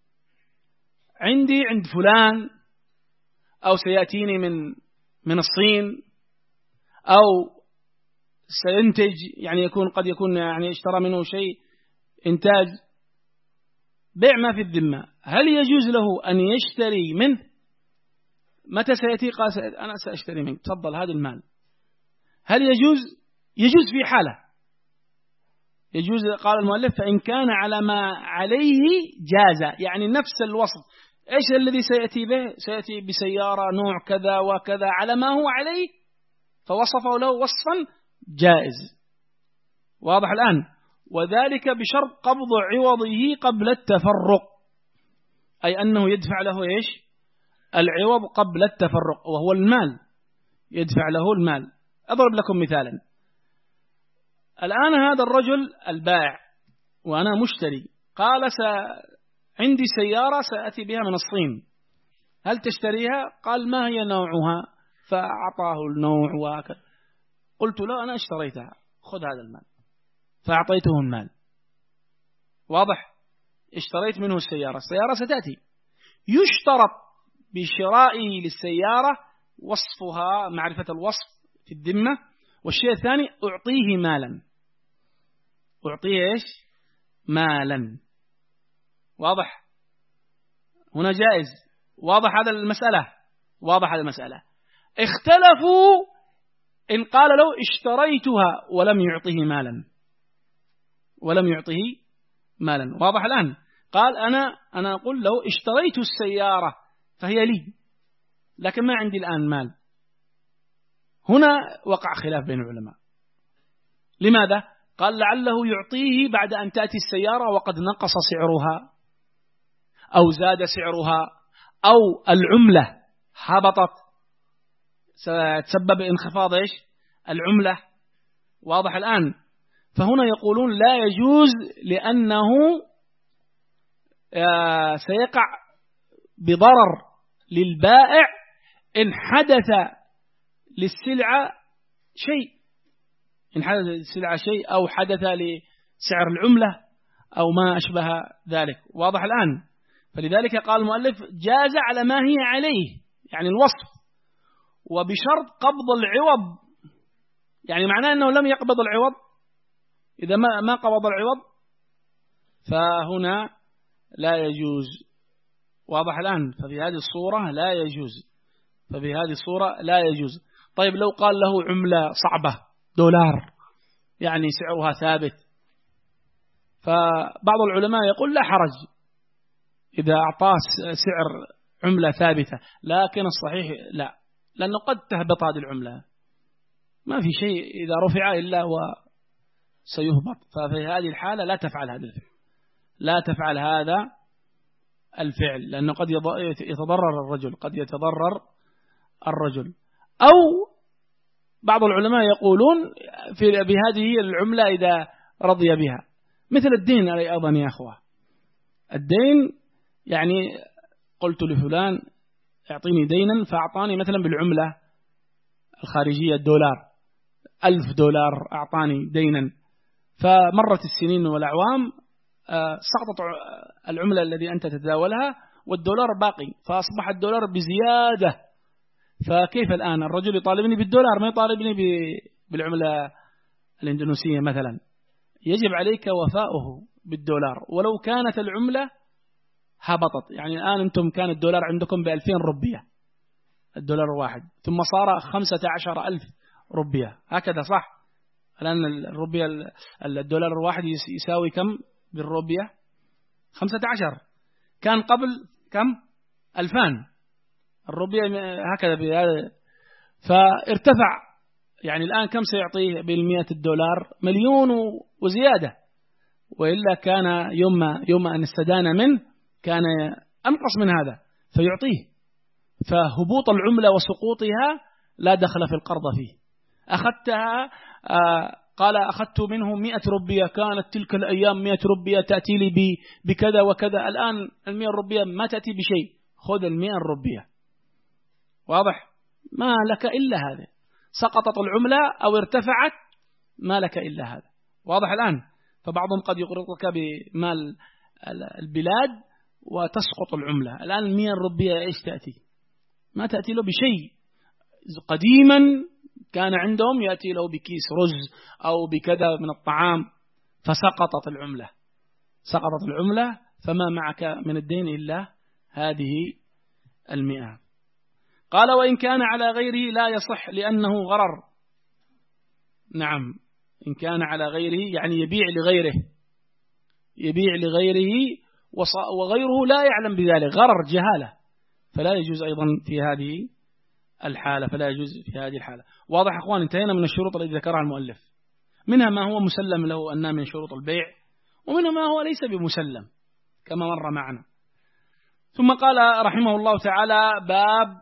عندي عند فلان، أو سيأتيني من الصين، أو سينتج، يعني قد يكون يعني اشترى منه شيء إنتاج. بيع ما في الذمة، هل يجوز له أن يشتري منه؟ متى سيأتي؟ قال أنا سأشتري منك، تفضل هذا المال. هل يجوز في حالة، يجوز. قال المؤلف فإن كان على ما عليه جاز، يعني نفس الوصف. إيش الذي سيأتي به؟ سيأتي بسيارة نوع كذا وكذا على ما هو عليه، فوصفه له وصفا جائز. واضح الآن؟ وذلك بشرط قبض عوضه قبل التفرق، أي أنه يدفع له إيش العوض قبل التفرق، وهو المال، يدفع له المال. أضرب لكم مثالا. الآن هذا الرجل البائع وأنا مشتري، قال عندي سيارة سأتي بها من الصين، هل تشتريها؟ قال ما هي نوعها؟ فأعطاه النوع وكذا. قلت له أنا اشتريتها، خذ هذا المال، فأعطيته المال. واضح؟ اشتريت منه السيارة ستأتي، يشترط بشرائه للسيارة وصفها، معرفة الوصف في الذمة. والشيء الثاني أعطيه مالا، أعطيه إيش مالا. واضح؟ هنا جائز. واضح هذا المسألة. اختلفوا إن قال له اشتريتها ولم يعطيه مالا. واضح الآن؟ قال أنا أقول له اشتريت السيارة فهي لي، لكن ما عندي الآن مال. هنا وقع خلاف بين العلماء. لماذا؟ قال لعله يعطيه بعد أن تأتي السيارة وقد نقص سعرها أو زاد سعرها، أو العملة هبطت، ستسبب انخفاض إيش العملة. واضح الآن؟ فهنا يقولون لا يجوز، لأنه سيقع بضرر للبائع إن حدث للسلعة شيء، أو حدث لسعر العملة أو ما أشبه ذلك. واضح الآن؟ فلذلك قال المؤلف جاز على ما هي عليه، يعني الوصف، وبشرط قبض العوض. يعني معناه أنه لم يقبض العوض، إذا ما قبض العوض فهنا لا يجوز. واضح الآن؟ ففي هذه الصورة لا يجوز. طيب لو قال له عملة صعبة، دولار، يعني سعرها ثابت، فبعض العلماء يقول لا حرج إذا أعطاه سعر عملة ثابتة، لكن الصحيح لا، لأنه قد تهبط هذه العملة، ما في شيء إذا رفع إلا وسيهبط. ففي هذه الحالة لا تفعل هذا الفعل. لا تفعل هذا الفعل، لأنه قد يتضرر الرجل، قد يتضرر الرجل. أو بعض العلماء يقولون بهذه العملة إذا رضي بها، مثل الدين أيضا يا أخوة. الدين يعني قلت لفلان اعطيني دينا فأعطاني مثلا بالعملة الخارجية الدولار، $1000 أعطاني دينا، فمرت السنين والأعوام سقطت العملة الذي أنت تتداولها والدولار باقي، فأصبح الدولار بزيادة. فكيف الآن الرجل يطالبني بالدولار ما يطالبني بالعملة الإندونيسية مثلا؟ يجب عليك وفاؤه بالدولار ولو كانت العملة هبطت. يعني الآن أنتم كان الدولار عندكم ب2000 روبية الدولار الواحد، ثم صار 15,000 روبية، هكذا صح؟ الآن الروبية الدولار الواحد يساوي كم بالروبية؟ 15. كان قبل كم؟ 2000 الروبية، هكذا بهذا. فارتفع، يعني الآن كم سيعطيه $100 مليون وزيادة، وإلا كان يوم أن استدان منه كان أنقص من هذا فيعطيه. فهبوط العملة وسقوطها لا دخل في القرض فيه. أخذتها قال أخذت منه 100 روبية، كانت تلك الأيام 100 روبية تأتي لي بكذا وكذا، الآن 100 روبية ما تأتي بشيء، خذ 100 روبية. واضح؟ ما لك إلا هذا، سقطت العملة أو ارتفعت ما لك إلا هذا. واضح الآن؟ فبعضهم قد يقرضك بمال البلاد وتسقط العملة. الآن 100 روبية إيش تأتي؟ ما تأتي له بشيء. قديما كان عندهم يأتي له بكيس رز أو بكذا من الطعام، فسقطت العملة، سقطت العملة، فما معك من الدين إلا هذه 100. قال وإن كان على غيره لا يصح لأنه غرر. نعم، إن كان على غيره يعني يبيع لغيره، يبيع لغيره وغيره لا يعلم بذلك، غرر جهالة، فلا يجوز أيضا في هذه الحالة، فلا يجوز في هذه الحالة. واضح أخوان؟ انتهينا من الشروط التي ذكرها المؤلف، منها ما هو مسلم له أنها من شروط البيع، ومنها ما هو ليس بمسلم كما مر معنا. ثم قال رحمه الله تعالى باب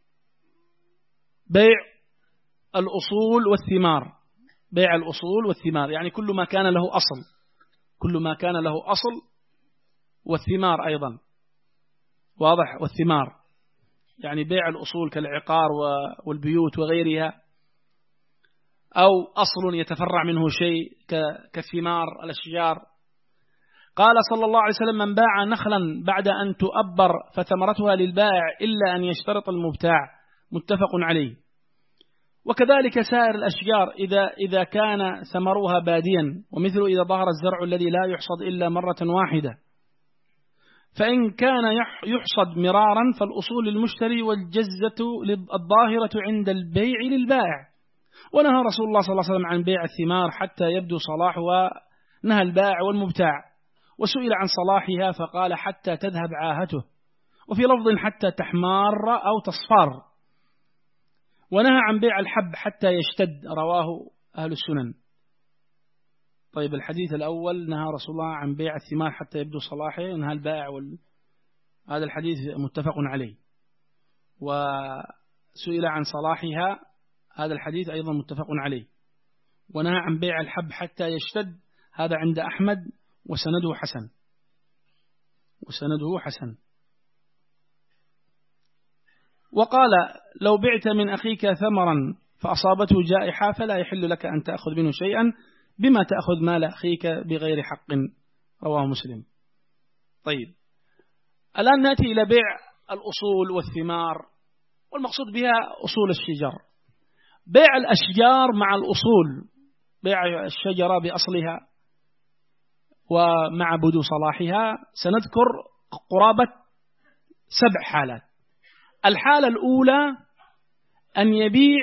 بيع الأصول والثمار. بيع الأصول والثمار يعني كل ما كان له أصل، كل ما كان له أصل، والثمار أيضا. واضح؟ والثمار يعني بيع الأصول كالعقار والبيوت وغيرها، أو أصل يتفرع منه شيء كثمار الأشجار. قال صلى الله عليه وسلم من باع نخلا بعد أن تؤبر فثمرتها للبائع إلا أن يشترط المبتاع، متفق عليه. وكذلك سائر الأشجار إذا كان ثمرها باديا، ومثل إذا ظهر الزرع الذي لا يحصد إلا مرة واحدة. فإن كان يحصد مرارا فالأصول للمشتري والجزة الظاهرة عند البيع للبائع. ونهى رسول الله صلى الله عليه وسلم عن بيع الثمار حتى يبدو صلاحها، نهى البائع والمبتاع. وسئل عن صلاحها فقال حتى تذهب عاهته، وفي لفظ حتى تحمار أو تصفار. ونهى عن بيع الحب حتى يشتد، رواه أهل السنن. طيب الحديث الأول نهى رسول الله عن بيع الثمار حتى يبدو صلاحه، نهى البائع هذا الحديث متفق عليه. وسئل عن صلاحها، هذا الحديث أيضا متفق عليه. ونهى عن بيع الحب حتى يشتد، هذا عند أحمد وسنده حسن، وسنده حسن. وقال لو بعت من أخيك ثمرا فأصابته جائحة فلا يحل لك أن تأخذ منه شيئا، بما تأخذ مال أخيك بغير حق، رواه مسلم. طيب الآن نأتي إلى بيع الأصول والثمار، والمقصود بها أصول الشجر. بيع الأشجار مع الأصول، بيع الشجرة بأصلها ومع بدو صلاحها، سنذكر قرابة 7 حالات. الحالة الأولى أن يبيع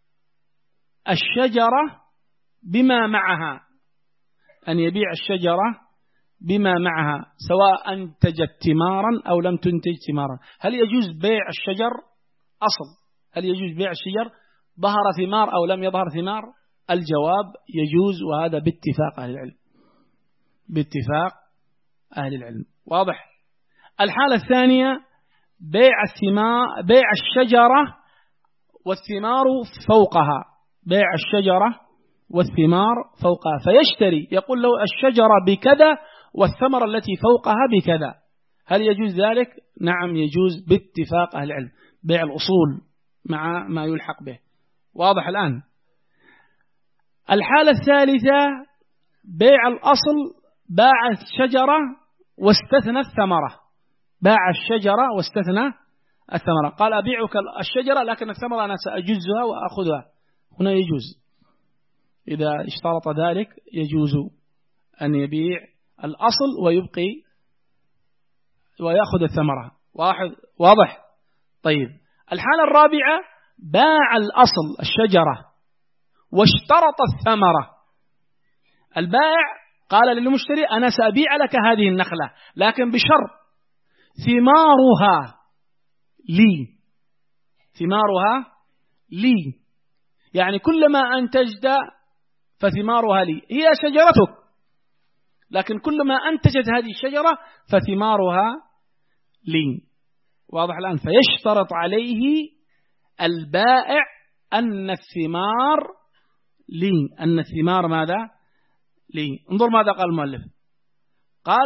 الشجرة بما معها، أن يبيع الشجرة بما معها سواء أنتجت ثمارا أو لم تنتج ثمارا. هل يجوز بيع الشجر أصل؟ هل يجوز بيع الشجر ظهر ثمار أو لم يظهر ثمار؟ الجواب يجوز، وهذا باتفاق أهل العلم، باتفاق أهل العلم. واضح؟ الحالة الثانية بيع الشجرة والثمار فوقها، بيع الشجرة والثمار فوقها، فيشتري يقول له الشجرة بكذا والثمرة التي فوقها بكذا. هل يجوز ذلك؟ نعم يجوز باتفاق أهل العلم، بيع الأصول مع ما يلحق به. واضح الآن؟ الحالة الثالثة بيع الأصل، باع الشجرة واستثنى الثمرة، باع الشجرة واستثنى الثمرة، قال أبيعك الشجرة لكن الثمرة أنا سأجزها وأخذها. هنا يجوز، إذا اشترط ذلك يجوز أن يبيع الأصل ويبقي ويأخذ الثمرة. واضح؟ طيب الحالة الرابعة باع الأصل الشجرة واشترط الثمرة. البائع قال للمشتري أنا سأبيع لك هذه النخلة لكن بشرط ثمارها لي، ثمارها لي، يعني كلما أنتجت فثمارها لي، هي شجرتك لكن كلما أنتجت هذه الشجرة فثمارها لي. واضح الآن؟ فيشترط عليه البائع أن الثمار لي، أن الثمار ماذا؟ لي. انظر ماذا قال المؤلف، قال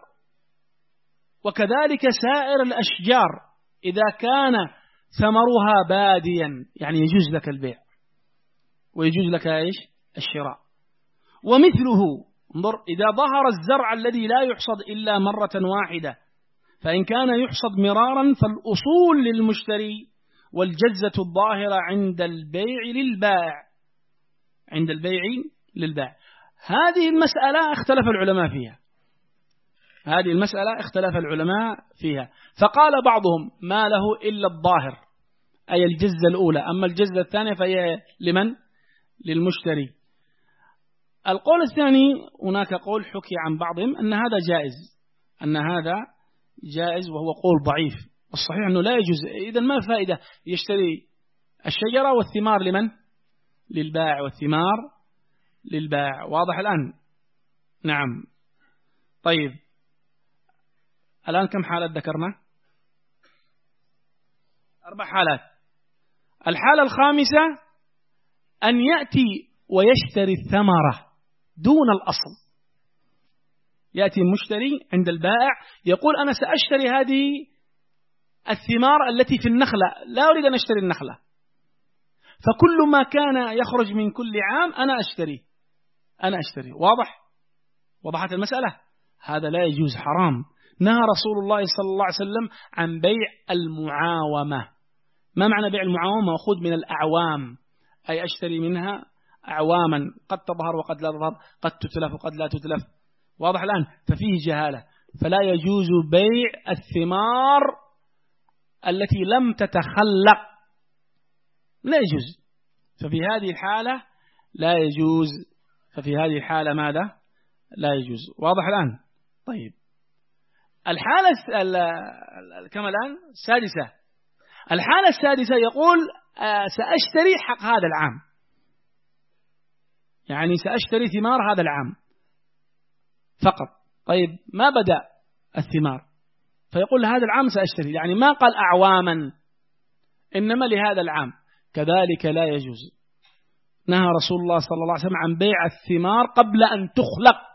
وكذلك سائر الأشجار إذا كان ثمرها باديا، يعني يجوز لك البيع ويجوز لك إيش؟ الشراء. ومثله، انظر، إذا ظهر الزرع الذي لا يحصد إلا مرة واحدة، فإن كان يحصد مرارا فالأصول للمشتري والجزة الظاهرة عند البيع للبائع، عند البيع للبائع. هذه المسألة اختلف العلماء فيها، هذه المسألة اختلف العلماء فيها، فقال بعضهم ما له إلا الظاهر أي الجزة الأولى، أما الجزة الثانية فهي لمن؟ للمشتري. القول الثاني هناك قول حكي عن بعضهم أن هذا جائز، أن هذا جائز وهو قول ضعيف، الصحيح أنه لا يجوز. إذا ما فائدة يشتري الشجرة والثمار لمن؟ للبائع، والثمار للبائع. واضح الآن؟ نعم. طيب الآن كم حالة ذكرنا؟ 4 حالات. الحالة الخامسة أن يأتي ويشتري الثمرة دون الأصل، يأتي المشتري عند البائع يقول أنا سأشتري هذه الثمار التي في النخلة، لا أريد أن أشتري النخلة، فكل ما كان يخرج من كل عام أنا أشتري. وضحت المسألة؟ هذا لا يجوز، حرام. نهى رسول الله صلى الله عليه وسلم عن بيع المعاومة. ما معنى بيع المعاومة؟ مأخوذ من الأعوام، أي أشتري منها أعواما قد تظهر وقد لا تظهر، قد تتلف وقد لا تتلف. واضح الآن؟ ففيه جهالة، فلا يجوز بيع الثمار التي لم تتخلق، لا يجوز. ففي هذه الحالة لا يجوز، ففي هذه الحالة ماذا؟ لا يجوز. واضح الآن؟ طيب الحالة كما الآن السادسة، الحالة السادسة يقول سأشتري حق هذا العام، يعني سأشتري ثمار هذا العام فقط. طيب ما بدأ الثمار، فيقول هذا العام سأشتري، يعني ما قال أعواما إنما لهذا العام، كذلك لا يجوز. نهى رسول الله صلى الله عليه وسلم عن بيع الثمار قبل أن تخلق،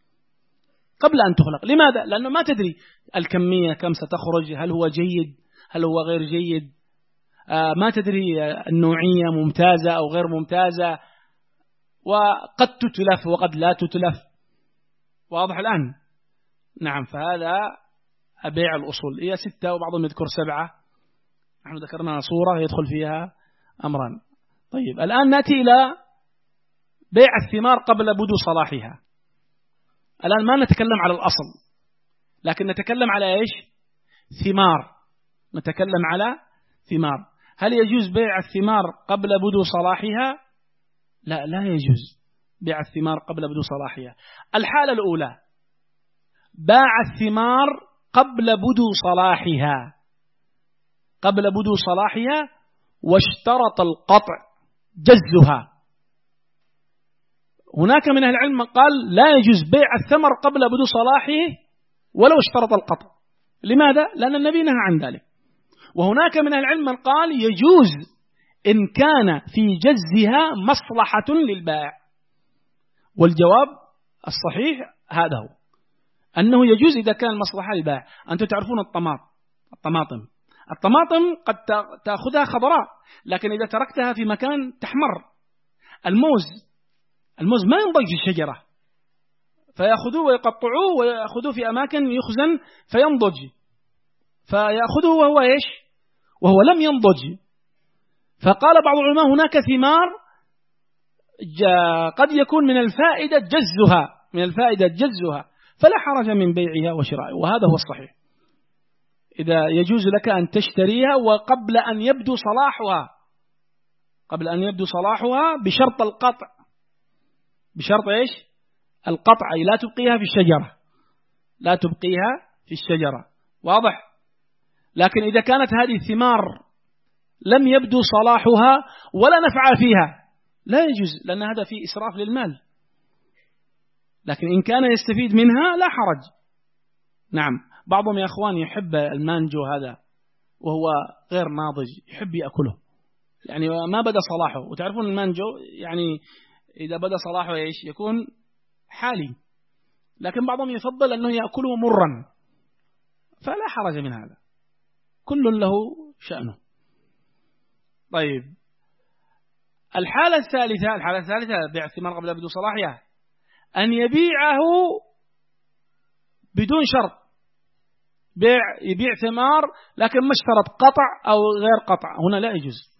لماذا؟ لأنه ما تدري الكمية كم ستخرج، هل هو جيد هل هو غير جيد، ما تدري النوعية ممتازة أو غير ممتازة، وقد تتلف وقد لا تتلف. واضح الآن؟ نعم. فهذا بيع الأصول، هي 6 وبعضهم يذكر 7، نحن ذكرنا صورة يدخل فيها أمران. طيب الآن نأتي إلى بيع الثمار قبل بدو صلاحها. الآن ما نتكلم على الأصل، لكن نتكلم على إيش؟ ثمار، نتكلم على ثمار. هل يجوز بيع الثمار قبل بدو صلاحها؟ لا يجوز بيع الثمار قبل بدو صلاحها. الحالة الأولى باع الثمار قبل بدو صلاحها واشترط القطع جزها. هناك من أهل العلم قال لا يجوز بيع الثمر قبل بدو صلاحه ولو اشترط القطع. لماذا؟ لأن النبي نهى عن ذلك. وهناك من العلم من قال يجوز إن كان في جزها مصلحة للبائع. والجواب الصحيح هذا هو، أنه يجوز إذا كان مصلحة للبائع. أنتم تعرفون الطماطم قد تأخذها خضراء، لكن إذا تركتها في مكان تحمر. الموز ما ينضج في الشجرة، فيأخذوه ويقطعوه ويأخذوه في أماكن يخزن فينضج، فيأخذه وهو إيش؟ وهو لم ينضج. فقال بعض العلماء هناك ثمار قد يكون من الفائدة جزها، فلا حرج من بيعها وشرائها، وهذا هو الصحيح. إذا يجوز لك أن تشتريها وقبل أن يبدو صلاحها بشرط القطع. بشرط إيش؟ القطع، أي لا تبقيها في الشجرة. واضح؟ لكن إذا كانت هذه الثمار لم يبدو صلاحها ولا نفع فيها لا يجوز، لأن هذا فيه إسراف للمال. لكن إن كان يستفيد منها لا حرج. نعم، بعضهم يا أخوان يحب المانجو هذا وهو غير ناضج، يحب يأكله، يعني ما بدأ صلاحه. وتعرفون المانجو يعني إذا بدأ صلاحه إيش يكون؟ حالي. لكن بعضهم يفضل أنه يأكله مرا، فلا حرج من هذا، كل له شأنه. طيب، الحالة الثالثة بيع الثمار قبل بدو صلاحها، أن يبيعه بدون شرط. يبيع ثمار لكن ما اشترط قطع أو غير قطع، هنا لا يجوز.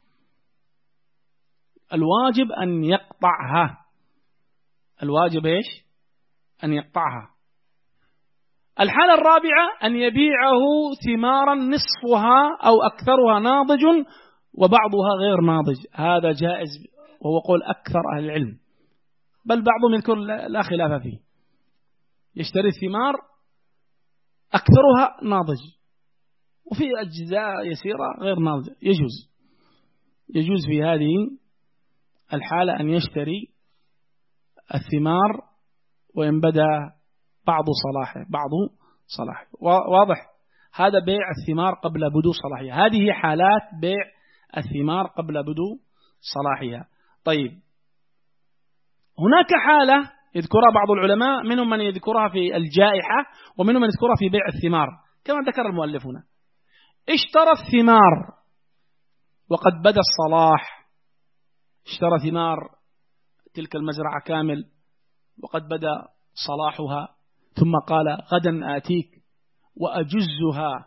الواجب أن يقطعها. الواجب إيش؟ أن يقطعها. الحالة الرابعة أن يبيعه ثمارا نصفها أو أكثرها ناضج وبعضها غير ناضج، هذا جائز، وهو قول أكثر أهل العلم، بل بعضهم يذكر لا خلاف فيه. يشتري الثمار أكثرها ناضج وفي أجزاء يسيرة غير ناضج، يجوز في هذه الحالة أن يشتري الثمار وإن بدا بعض صلاحه. واضح؟ هذا بيع الثمار قبل بدو صلاحها. هذه حالات بيع الثمار قبل بدو صلاحها. طيب، هناك حالة يذكرها بعض العلماء، منهم من يذكرها في الجائحة ومنهم من يذكرها في بيع الثمار كما ذكر المؤلف هنا. اشترى الثمار وقد بدا الصلاح، اشترى ثمار تلك المزرعة كامل وقد بدا صلاحها، ثم قال غدا آتيك وأجزها،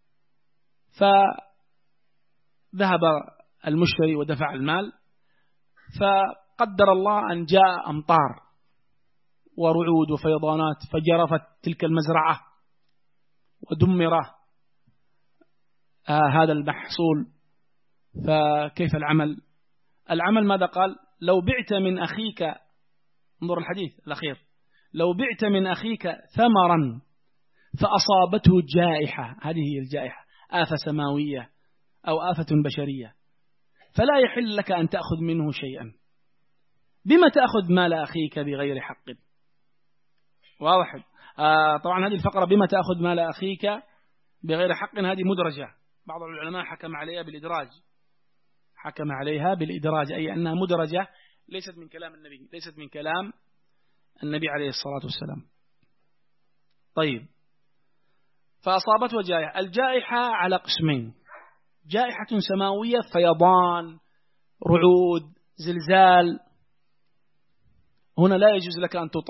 فذهب المشتري ودفع المال، فقدر الله أن جاء أمطار ورعود وفيضانات فجرفت تلك المزرعة ودمر هذا المحصول، فكيف العمل ماذا قال؟ لو بعت من أخيك، انظر الحديث الأخير، لو بعت من أخيك ثمرا فأصابته جائحة، هذه هي الجائحة، آفة سماوية أو آفة بشرية، فلا يحل لك أن تأخذ منه شيئا. بما تأخذ مال أخيك بغير حق؟ واضح؟ طبعا هذه الفقرة بما تأخذ مال أخيك بغير حق هذه مدرجة، بعض العلماء حكم عليها بالإدراج، أي أنها مدرجة، ليست من كلام النبي عليه الصلاة والسلام. طيب، فأصابته جائحة. الجائحة على قسمين: جائحة سماوية، فيضان، رعود، زلزال، هنا لا يجوز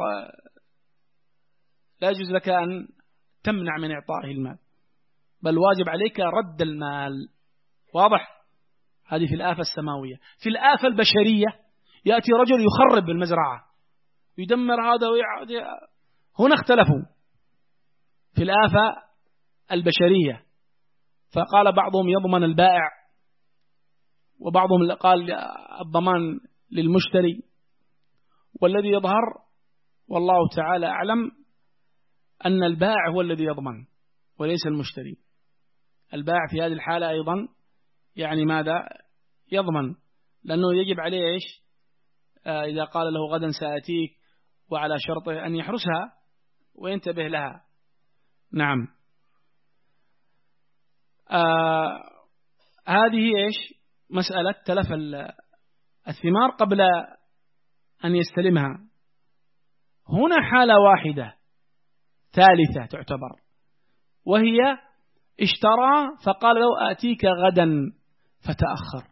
لك أن تمنع من إعطائه المال، بل واجب عليك رد المال. واضح؟ هذه في الآفة السماوية. في الآفة البشرية يأتي رجل يخرب المزرعة، يدمر هذا ويعود، هنا اختلفوا في الآفة البشرية، فقال بعضهم يضمن البائع، وبعضهم قال الضمان للمشتري. والذي يظهر والله تعالى أعلم أن البائع هو الذي يضمن وليس المشتري. البائع في هذه الحالة أيضا يعني ماذا يضمن؟ لأنه يجب عليه إيش؟ إذا قال له غدا سآتيك، وعلى شرطه أن يحرسها وينتبه لها. نعم. هذه إيش؟ مسألة تلف الثمار قبل أن يستلمها. هنا حالة واحدة ثالثة تعتبر، وهي اشترى فقال له آتيك غدا فتأخر،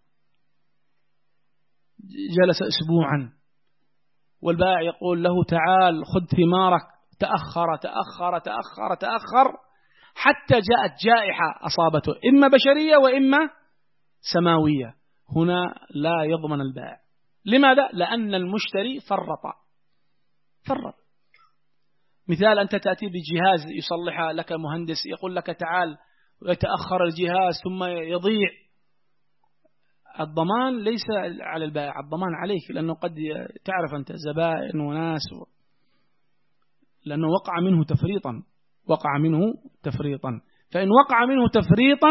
جلس أسبوعا والبائع يقول له تعال خذ ثمارك، تأخر حتى جاءت جائحة أصابته إما بشرية وإما سماوية. هنا لا يضمن البائع. لماذا؟ لأن المشتري فرط. مثال أنت تأتي بجهاز يصلح لك مهندس، يقول لك تعال ويتأخر الجهاز ثم يضيع، الضمان ليس على البائع، الضمان عليك، لأنه قد تعرف أنت زبائن وناس، لأنه وقع منه تفريطا. فإن وقع منه تفريطا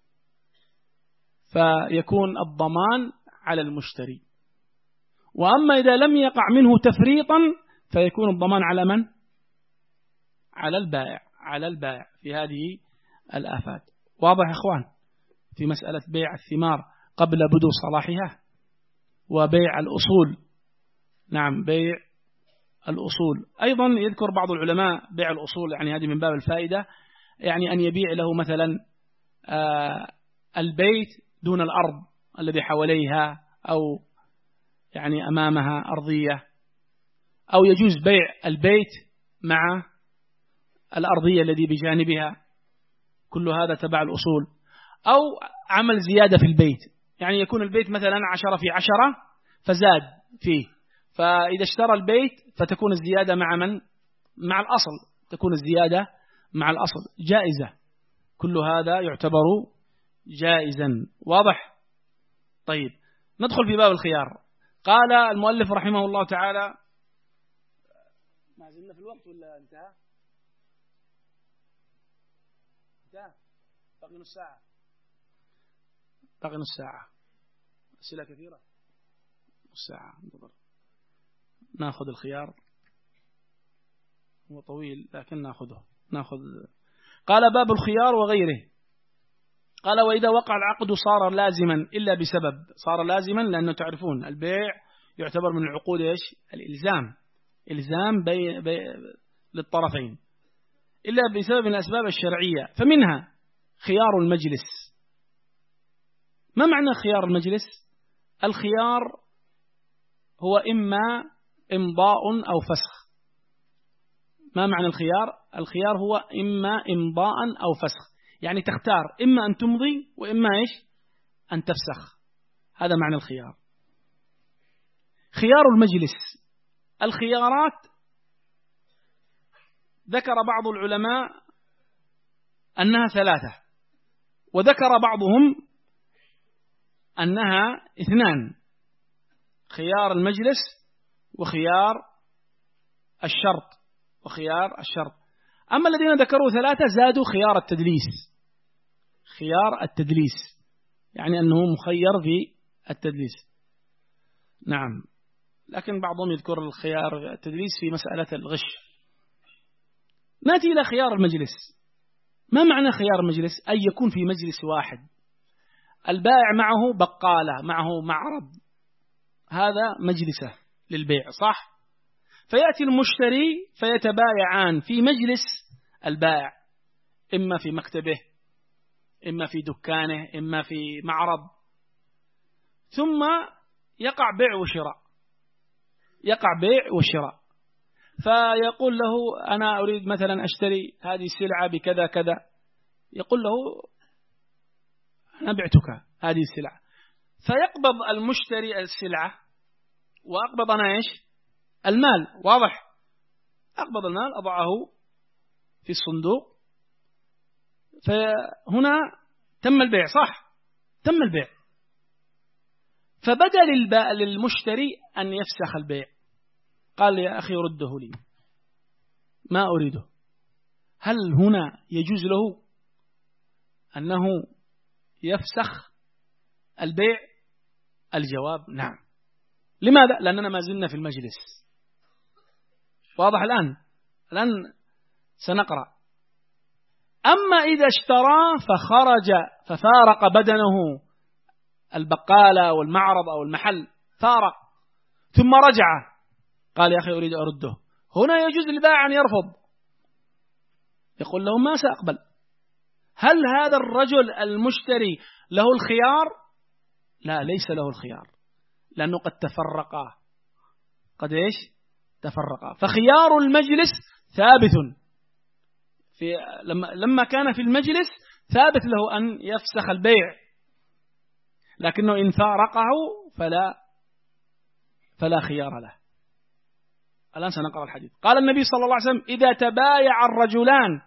فيكون الضمان على المشتري، وأما إذا لم يقع منه تفريطا فيكون الضمان على من؟ على البائع في هذه الآفات. واضح يا إخوان؟ في مسألة بيع الثمار قبل بدو صلاحها وبيع الأصول. نعم، بيع الأصول. أيضا يذكر بعض العلماء بيع الأصول، يعني هذه من باب الفائدة، يعني أن يبيع له مثلا البيت دون الأرض الذي حواليها، أو يعني أمامها أرضية، أو يجوز بيع البيت مع الأرضية الذي بجانبها، كل هذا تبع الأصول. أو عمل زيادة في البيت، يعني يكون البيت مثلا 10 في 10 فزاد فيه، فإذا اشترى البيت فتكون الزيادة مع من؟ مع الأصل، تكون الزيادة مع الأصل جائزة. كل هذا يعتبر جائزا. واضح؟ طيب، ندخل في باب الخيار. قال المؤلف رحمه الله تعالى، ما زلنا في الوقت ولا انتهى؟ باقي نص ساعة. أسئلة كثيرة، نص ساعة انتظر. ناخذ الخيار، هو طويل لكن ناخذ. قال باب الخيار وغيره. قال وإذا وقع العقد صار لازما إلا بسبب. صار لازما لأنه تعرفون البيع يعتبر من العقود إيش؟ الإلزام للطرفين، إلا بسبب من الأسباب الشرعية، فمنها خيار المجلس. ما معنى خيار المجلس؟ الخيار هو إما إمضاء أو فسخ. ما معنى الخيار؟ الخيار هو إما إمضاء أو فسخ، يعني تختار إما أن تمضي وإما إيش؟ أن تفسخ. هذا معنى الخيار. خيار المجلس، الخيارات ذكر بعض العلماء أنها 3، وذكر بعضهم أنها 2: خيار المجلس وخيار الشرط. أما الذين ذكروا 3 زادوا خيار التدليس، يعني أنه مخير في التدليس. نعم، لكن بعضهم يذكر الخيار التدليس في مسألة الغش. نأتي إلى خيار المجلس. ما معنى خيار المجلس؟ أن يكون في مجلس واحد، البائع معه بقالة، معه معرض، هذا مجلسه للبيع، صح؟ فيأتي المشتري فيتبايعان في مجلس البائع، إما في مكتبه، إما في دكانه، إما في معرض، ثم يقع بيع وشراء. فيقول له أنا أريد مثلا أشتري هذه السلعة بكذا كذا، يقول له أنا بعتك هذه السلعة، فيقبض المشتري السلعة وأقبض أنا إيش؟ المال. واضح؟ أقبض المال أضعه في الصندوق، فهنا تم البيع، صح؟ تم البيع. فبدأ للمشتري أن يفسخ البيع، قال يا أخي رده لي، ما أريده. هل هنا يجوز له أنه يفسخ البيع؟ الجواب نعم. لماذا؟ لأننا ما زلنا في المجلس. واضح الآن سنقرأ. أما إذا اشترى فخرج ففارق بدنه البقالة والمعرض أو المحل، فارق ثم رجع قال يا أخي أريد أرده، هنا يجوز للبائع أن يرفض، يقول له ما سأقبل. هل هذا الرجل المشتري له الخيار؟ لا، ليس له الخيار، لأنه قد تفرقا، قد إيش تفرقا. فخيار المجلس ثابت لما كان في المجلس ثابت له أن يفسخ البيع، لكنه إن فارقه فلا خيار له. الآن سنقرأ الحديث. قال النبي صلى الله عليه وسلم إذا تبايع الرجلان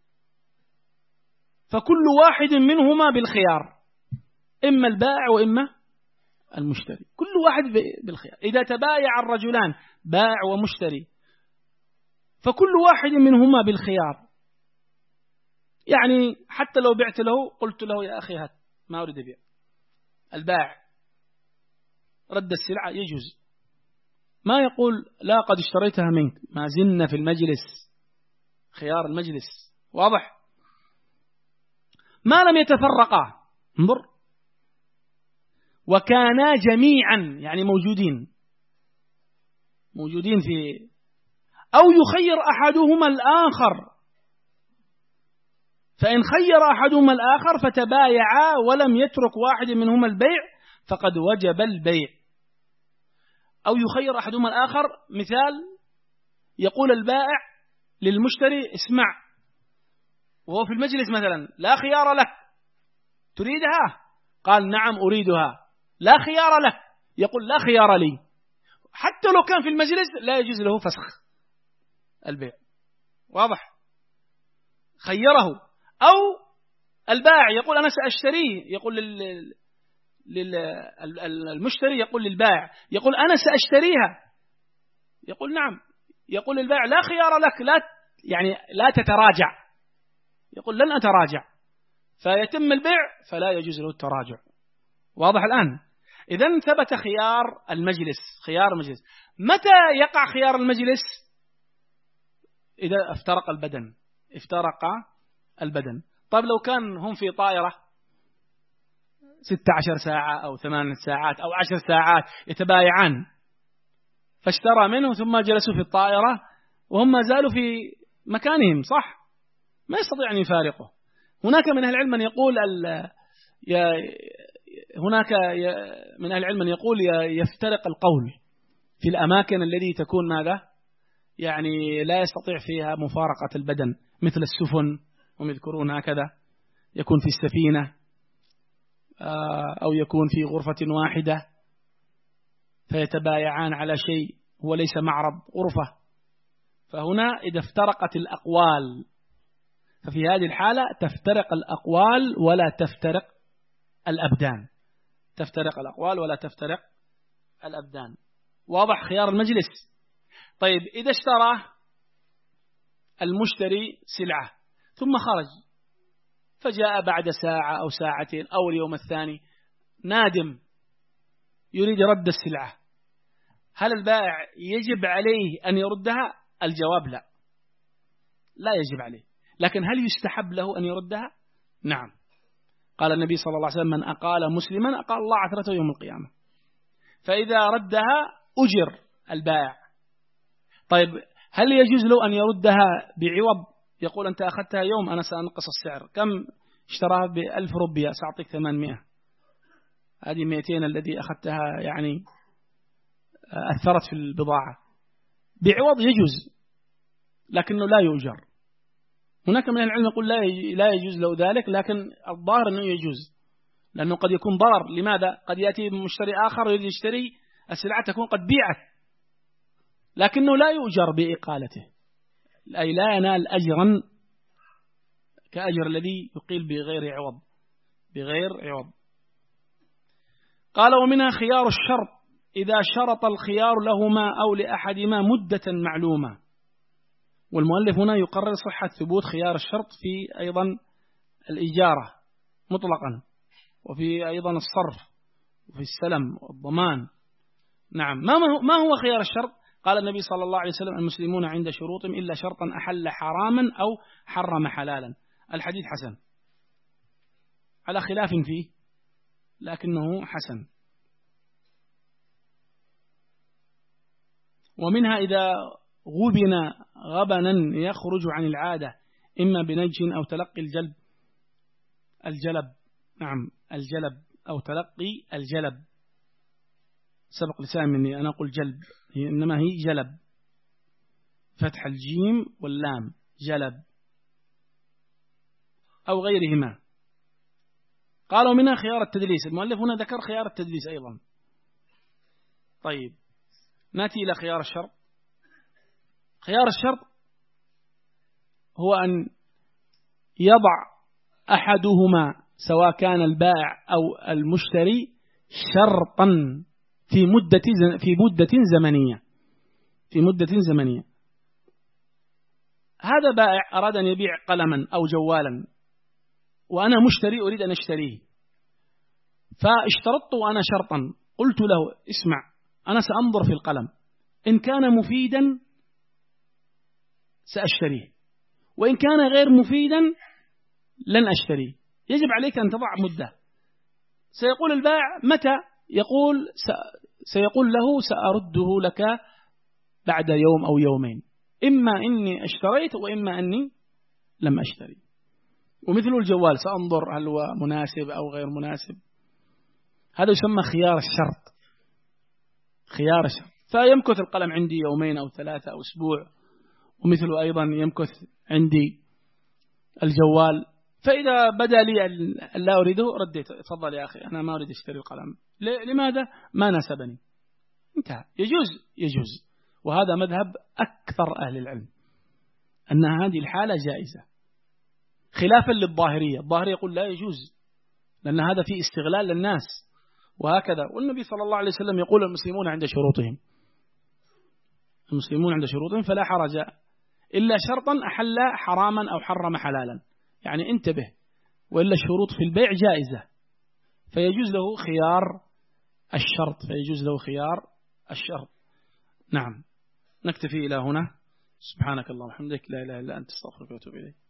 فكل واحد منهما بالخيار، إما البائع وإما المشتري، كل واحد بالخيار. إذا تبايع الرجلان بائع ومشتري فكل واحد منهما بالخيار، يعني حتى لو بعت له قلت له يا أخي هات ما أريد أبيع، البائع رد السلعة يجوز، ما يقول لا قد اشتريتها منك، ما زلنا في المجلس، خيار المجلس واضح. ما لم يتفرقا، انظر، وكانا جميعا يعني موجودين في، أو يخير أحدهما الآخر، فإن خير أحدهما الآخر فتبايعا ولم يترك واحد منهما البيع فقد وجب البيع. أو يخير أحدهما الآخر، مثال يقول البائع للمشتري اسمع، وهو في المجلس مثلا لا خيار لك، تريدها؟ قال نعم أريدها. لا خيار لك، يقول لا خيار لي، حتى لو كان في المجلس لا يجوز له فسخ البيع، واضح. خيره. أو البائع يقول أنا سأشتريه، يقول المشتري يقول للبائع، يقول أنا سأشتريها، يقول نعم، يقول للبائع لا خيار لك، لا تتراجع، يقول لن أتراجع، فيتم البيع فلا يجوز له التراجع، واضح الآن. إذن ثبت خيار المجلس. متى يقع خيار المجلس؟ إذا افترق البدن. طيب لو كان هم في طائرة 16 ساعة أو 8 ساعات أو 10 ساعات يتبايعان، فاشترى منه ثم جلسوا في الطائرة وهم ما زالوا في مكانهم، صح؟ ما يستطيع أن يفارقه. هناك من أهل العلم يقول يفترق القول في الأماكن التي تكون ماذا؟ يعني لا يستطيع فيها مفارقة البدن، مثل السفن، هم يذكرون هكذا، يكون في السفينة أو يكون في غرفة واحدة فيتبايعان على شيء هو ليس معرض غرفة. فهنا إذا افترقت الأقوال، ففي هذه الحالة تفترق الأقوال ولا تفترق الأبدان، واضح خيار المجلس. طيب إذا اشترى المشتري سلعة ثم خرج فجاء بعد ساعة أو ساعتين أو اليوم الثاني نادم يريد رد السلعة، هل البائع يجب عليه أن يردها؟ الجواب لا يجب عليه، لكن هل يستحب له أن يردها؟ نعم. قال النبي صلى الله عليه وسلم من أقال مسلما أقال الله عثرته يوم القيامة، فإذا ردها أجر البائع. طيب هل يجوز له أن يردها بعوض؟ يقول أنت أخذتها يوم أنا سأنقص السعر، كم اشتراها ب1000 روبية سأعطيك 800، هذه 200 الذي أخذتها يعني أثرت في البضاعة، بعوض يجوز لكنه لا يؤجر. هناك من العلم يقول لا يجوز له ذلك، لكن الظاهر أنه يجوز، لأنه قد يكون ضرر. لماذا؟ قد يأتي مشتري آخر يريد يشتري السلعة تكون قد بيعت، لكنه لا يؤجر بإقالته، أي لا ينال أجرا كأجر الذي يقيل بغير عوض. قال ومنها خيار الشرط إذا شرط الخيار لهما أو لأحدهما مدة معلومة. والمؤلف هنا يقرر صحة ثبوت خيار الشرط في أيضا الإجارة مطلقا، وفي أيضا الصرف، وفي السلم والضمان. نعم. ما هو خيار الشرط؟ قال النبي صلى الله عليه وسلم المسلمون عند شروطهم إلا شرطا أحل حراما أو حرم حلالا. الحديث حسن على خلاف فيه لكنه حسن. ومنها إذا غبن غبنا يخرج عن العادة إما بنج أو تلقي الجلب أو تلقي الجلب. سبق لسان مني أنا أقول جلب، إنما هي جلب، فتح الجيم واللام، جلب أو غيرهما. قالوا منها خيار التدليس، المؤلف هنا ذكر خيار التدليس أيضا. طيب نأتي إلى خيار الشرط. خيار الشرط هو أن يضع أحدهما سواء كان البائع أو المشتري شرطا في مدة زمنية. هذا بائع أراد أن يبيع قلما أو جوالا، وأنا مشتري أريد أن أشتريه، فاشترطت أنا شرطا، قلت له اسمع أنا سأنظر في القلم، إن كان مفيدا سأشتريه، وإن كان غير مفيدا لن أشتريه. يجب عليك أن تضع مدة. سيقول البائع متى؟ سيقول له سأرده لك بعد يوم أو يومين، إما إني اشتريت وإما أني لم أشتري. ومثل الجوال سأنظر هل هو مناسب أو غير مناسب. هذا يسمى خيار الشرط. فيمكث القلم عندي يومين أو 3 أو أسبوع، ومثل أيضا يمكث عندي الجوال، فإذا بدا لي أن لا أريده رديت، تفضل يا أخي أنا ما أريد أشتري القلم. لماذا؟ ما ناسبني. انتهى. يجوز. وهذا مذهب أكثر أهل العلم أن هذه الحالة جائزة، خلافا للظاهرية. الظاهرية يقول لا يجوز لأن هذا فيه استغلال للناس وهكذا. والنبي صلى الله عليه وسلم يقول المسلمون عند شروطهم فلا حرج، إلا شرطا أحل حراما أو حرم حلالا، يعني انتبه، وإلا الشروط في البيع جائزة فيجوز له خيار الشرط. نعم. نكتفي إلى هنا. سبحانك اللهم وبحمدك، لا إله إلا أنت، استغفرك وأتوب إليك.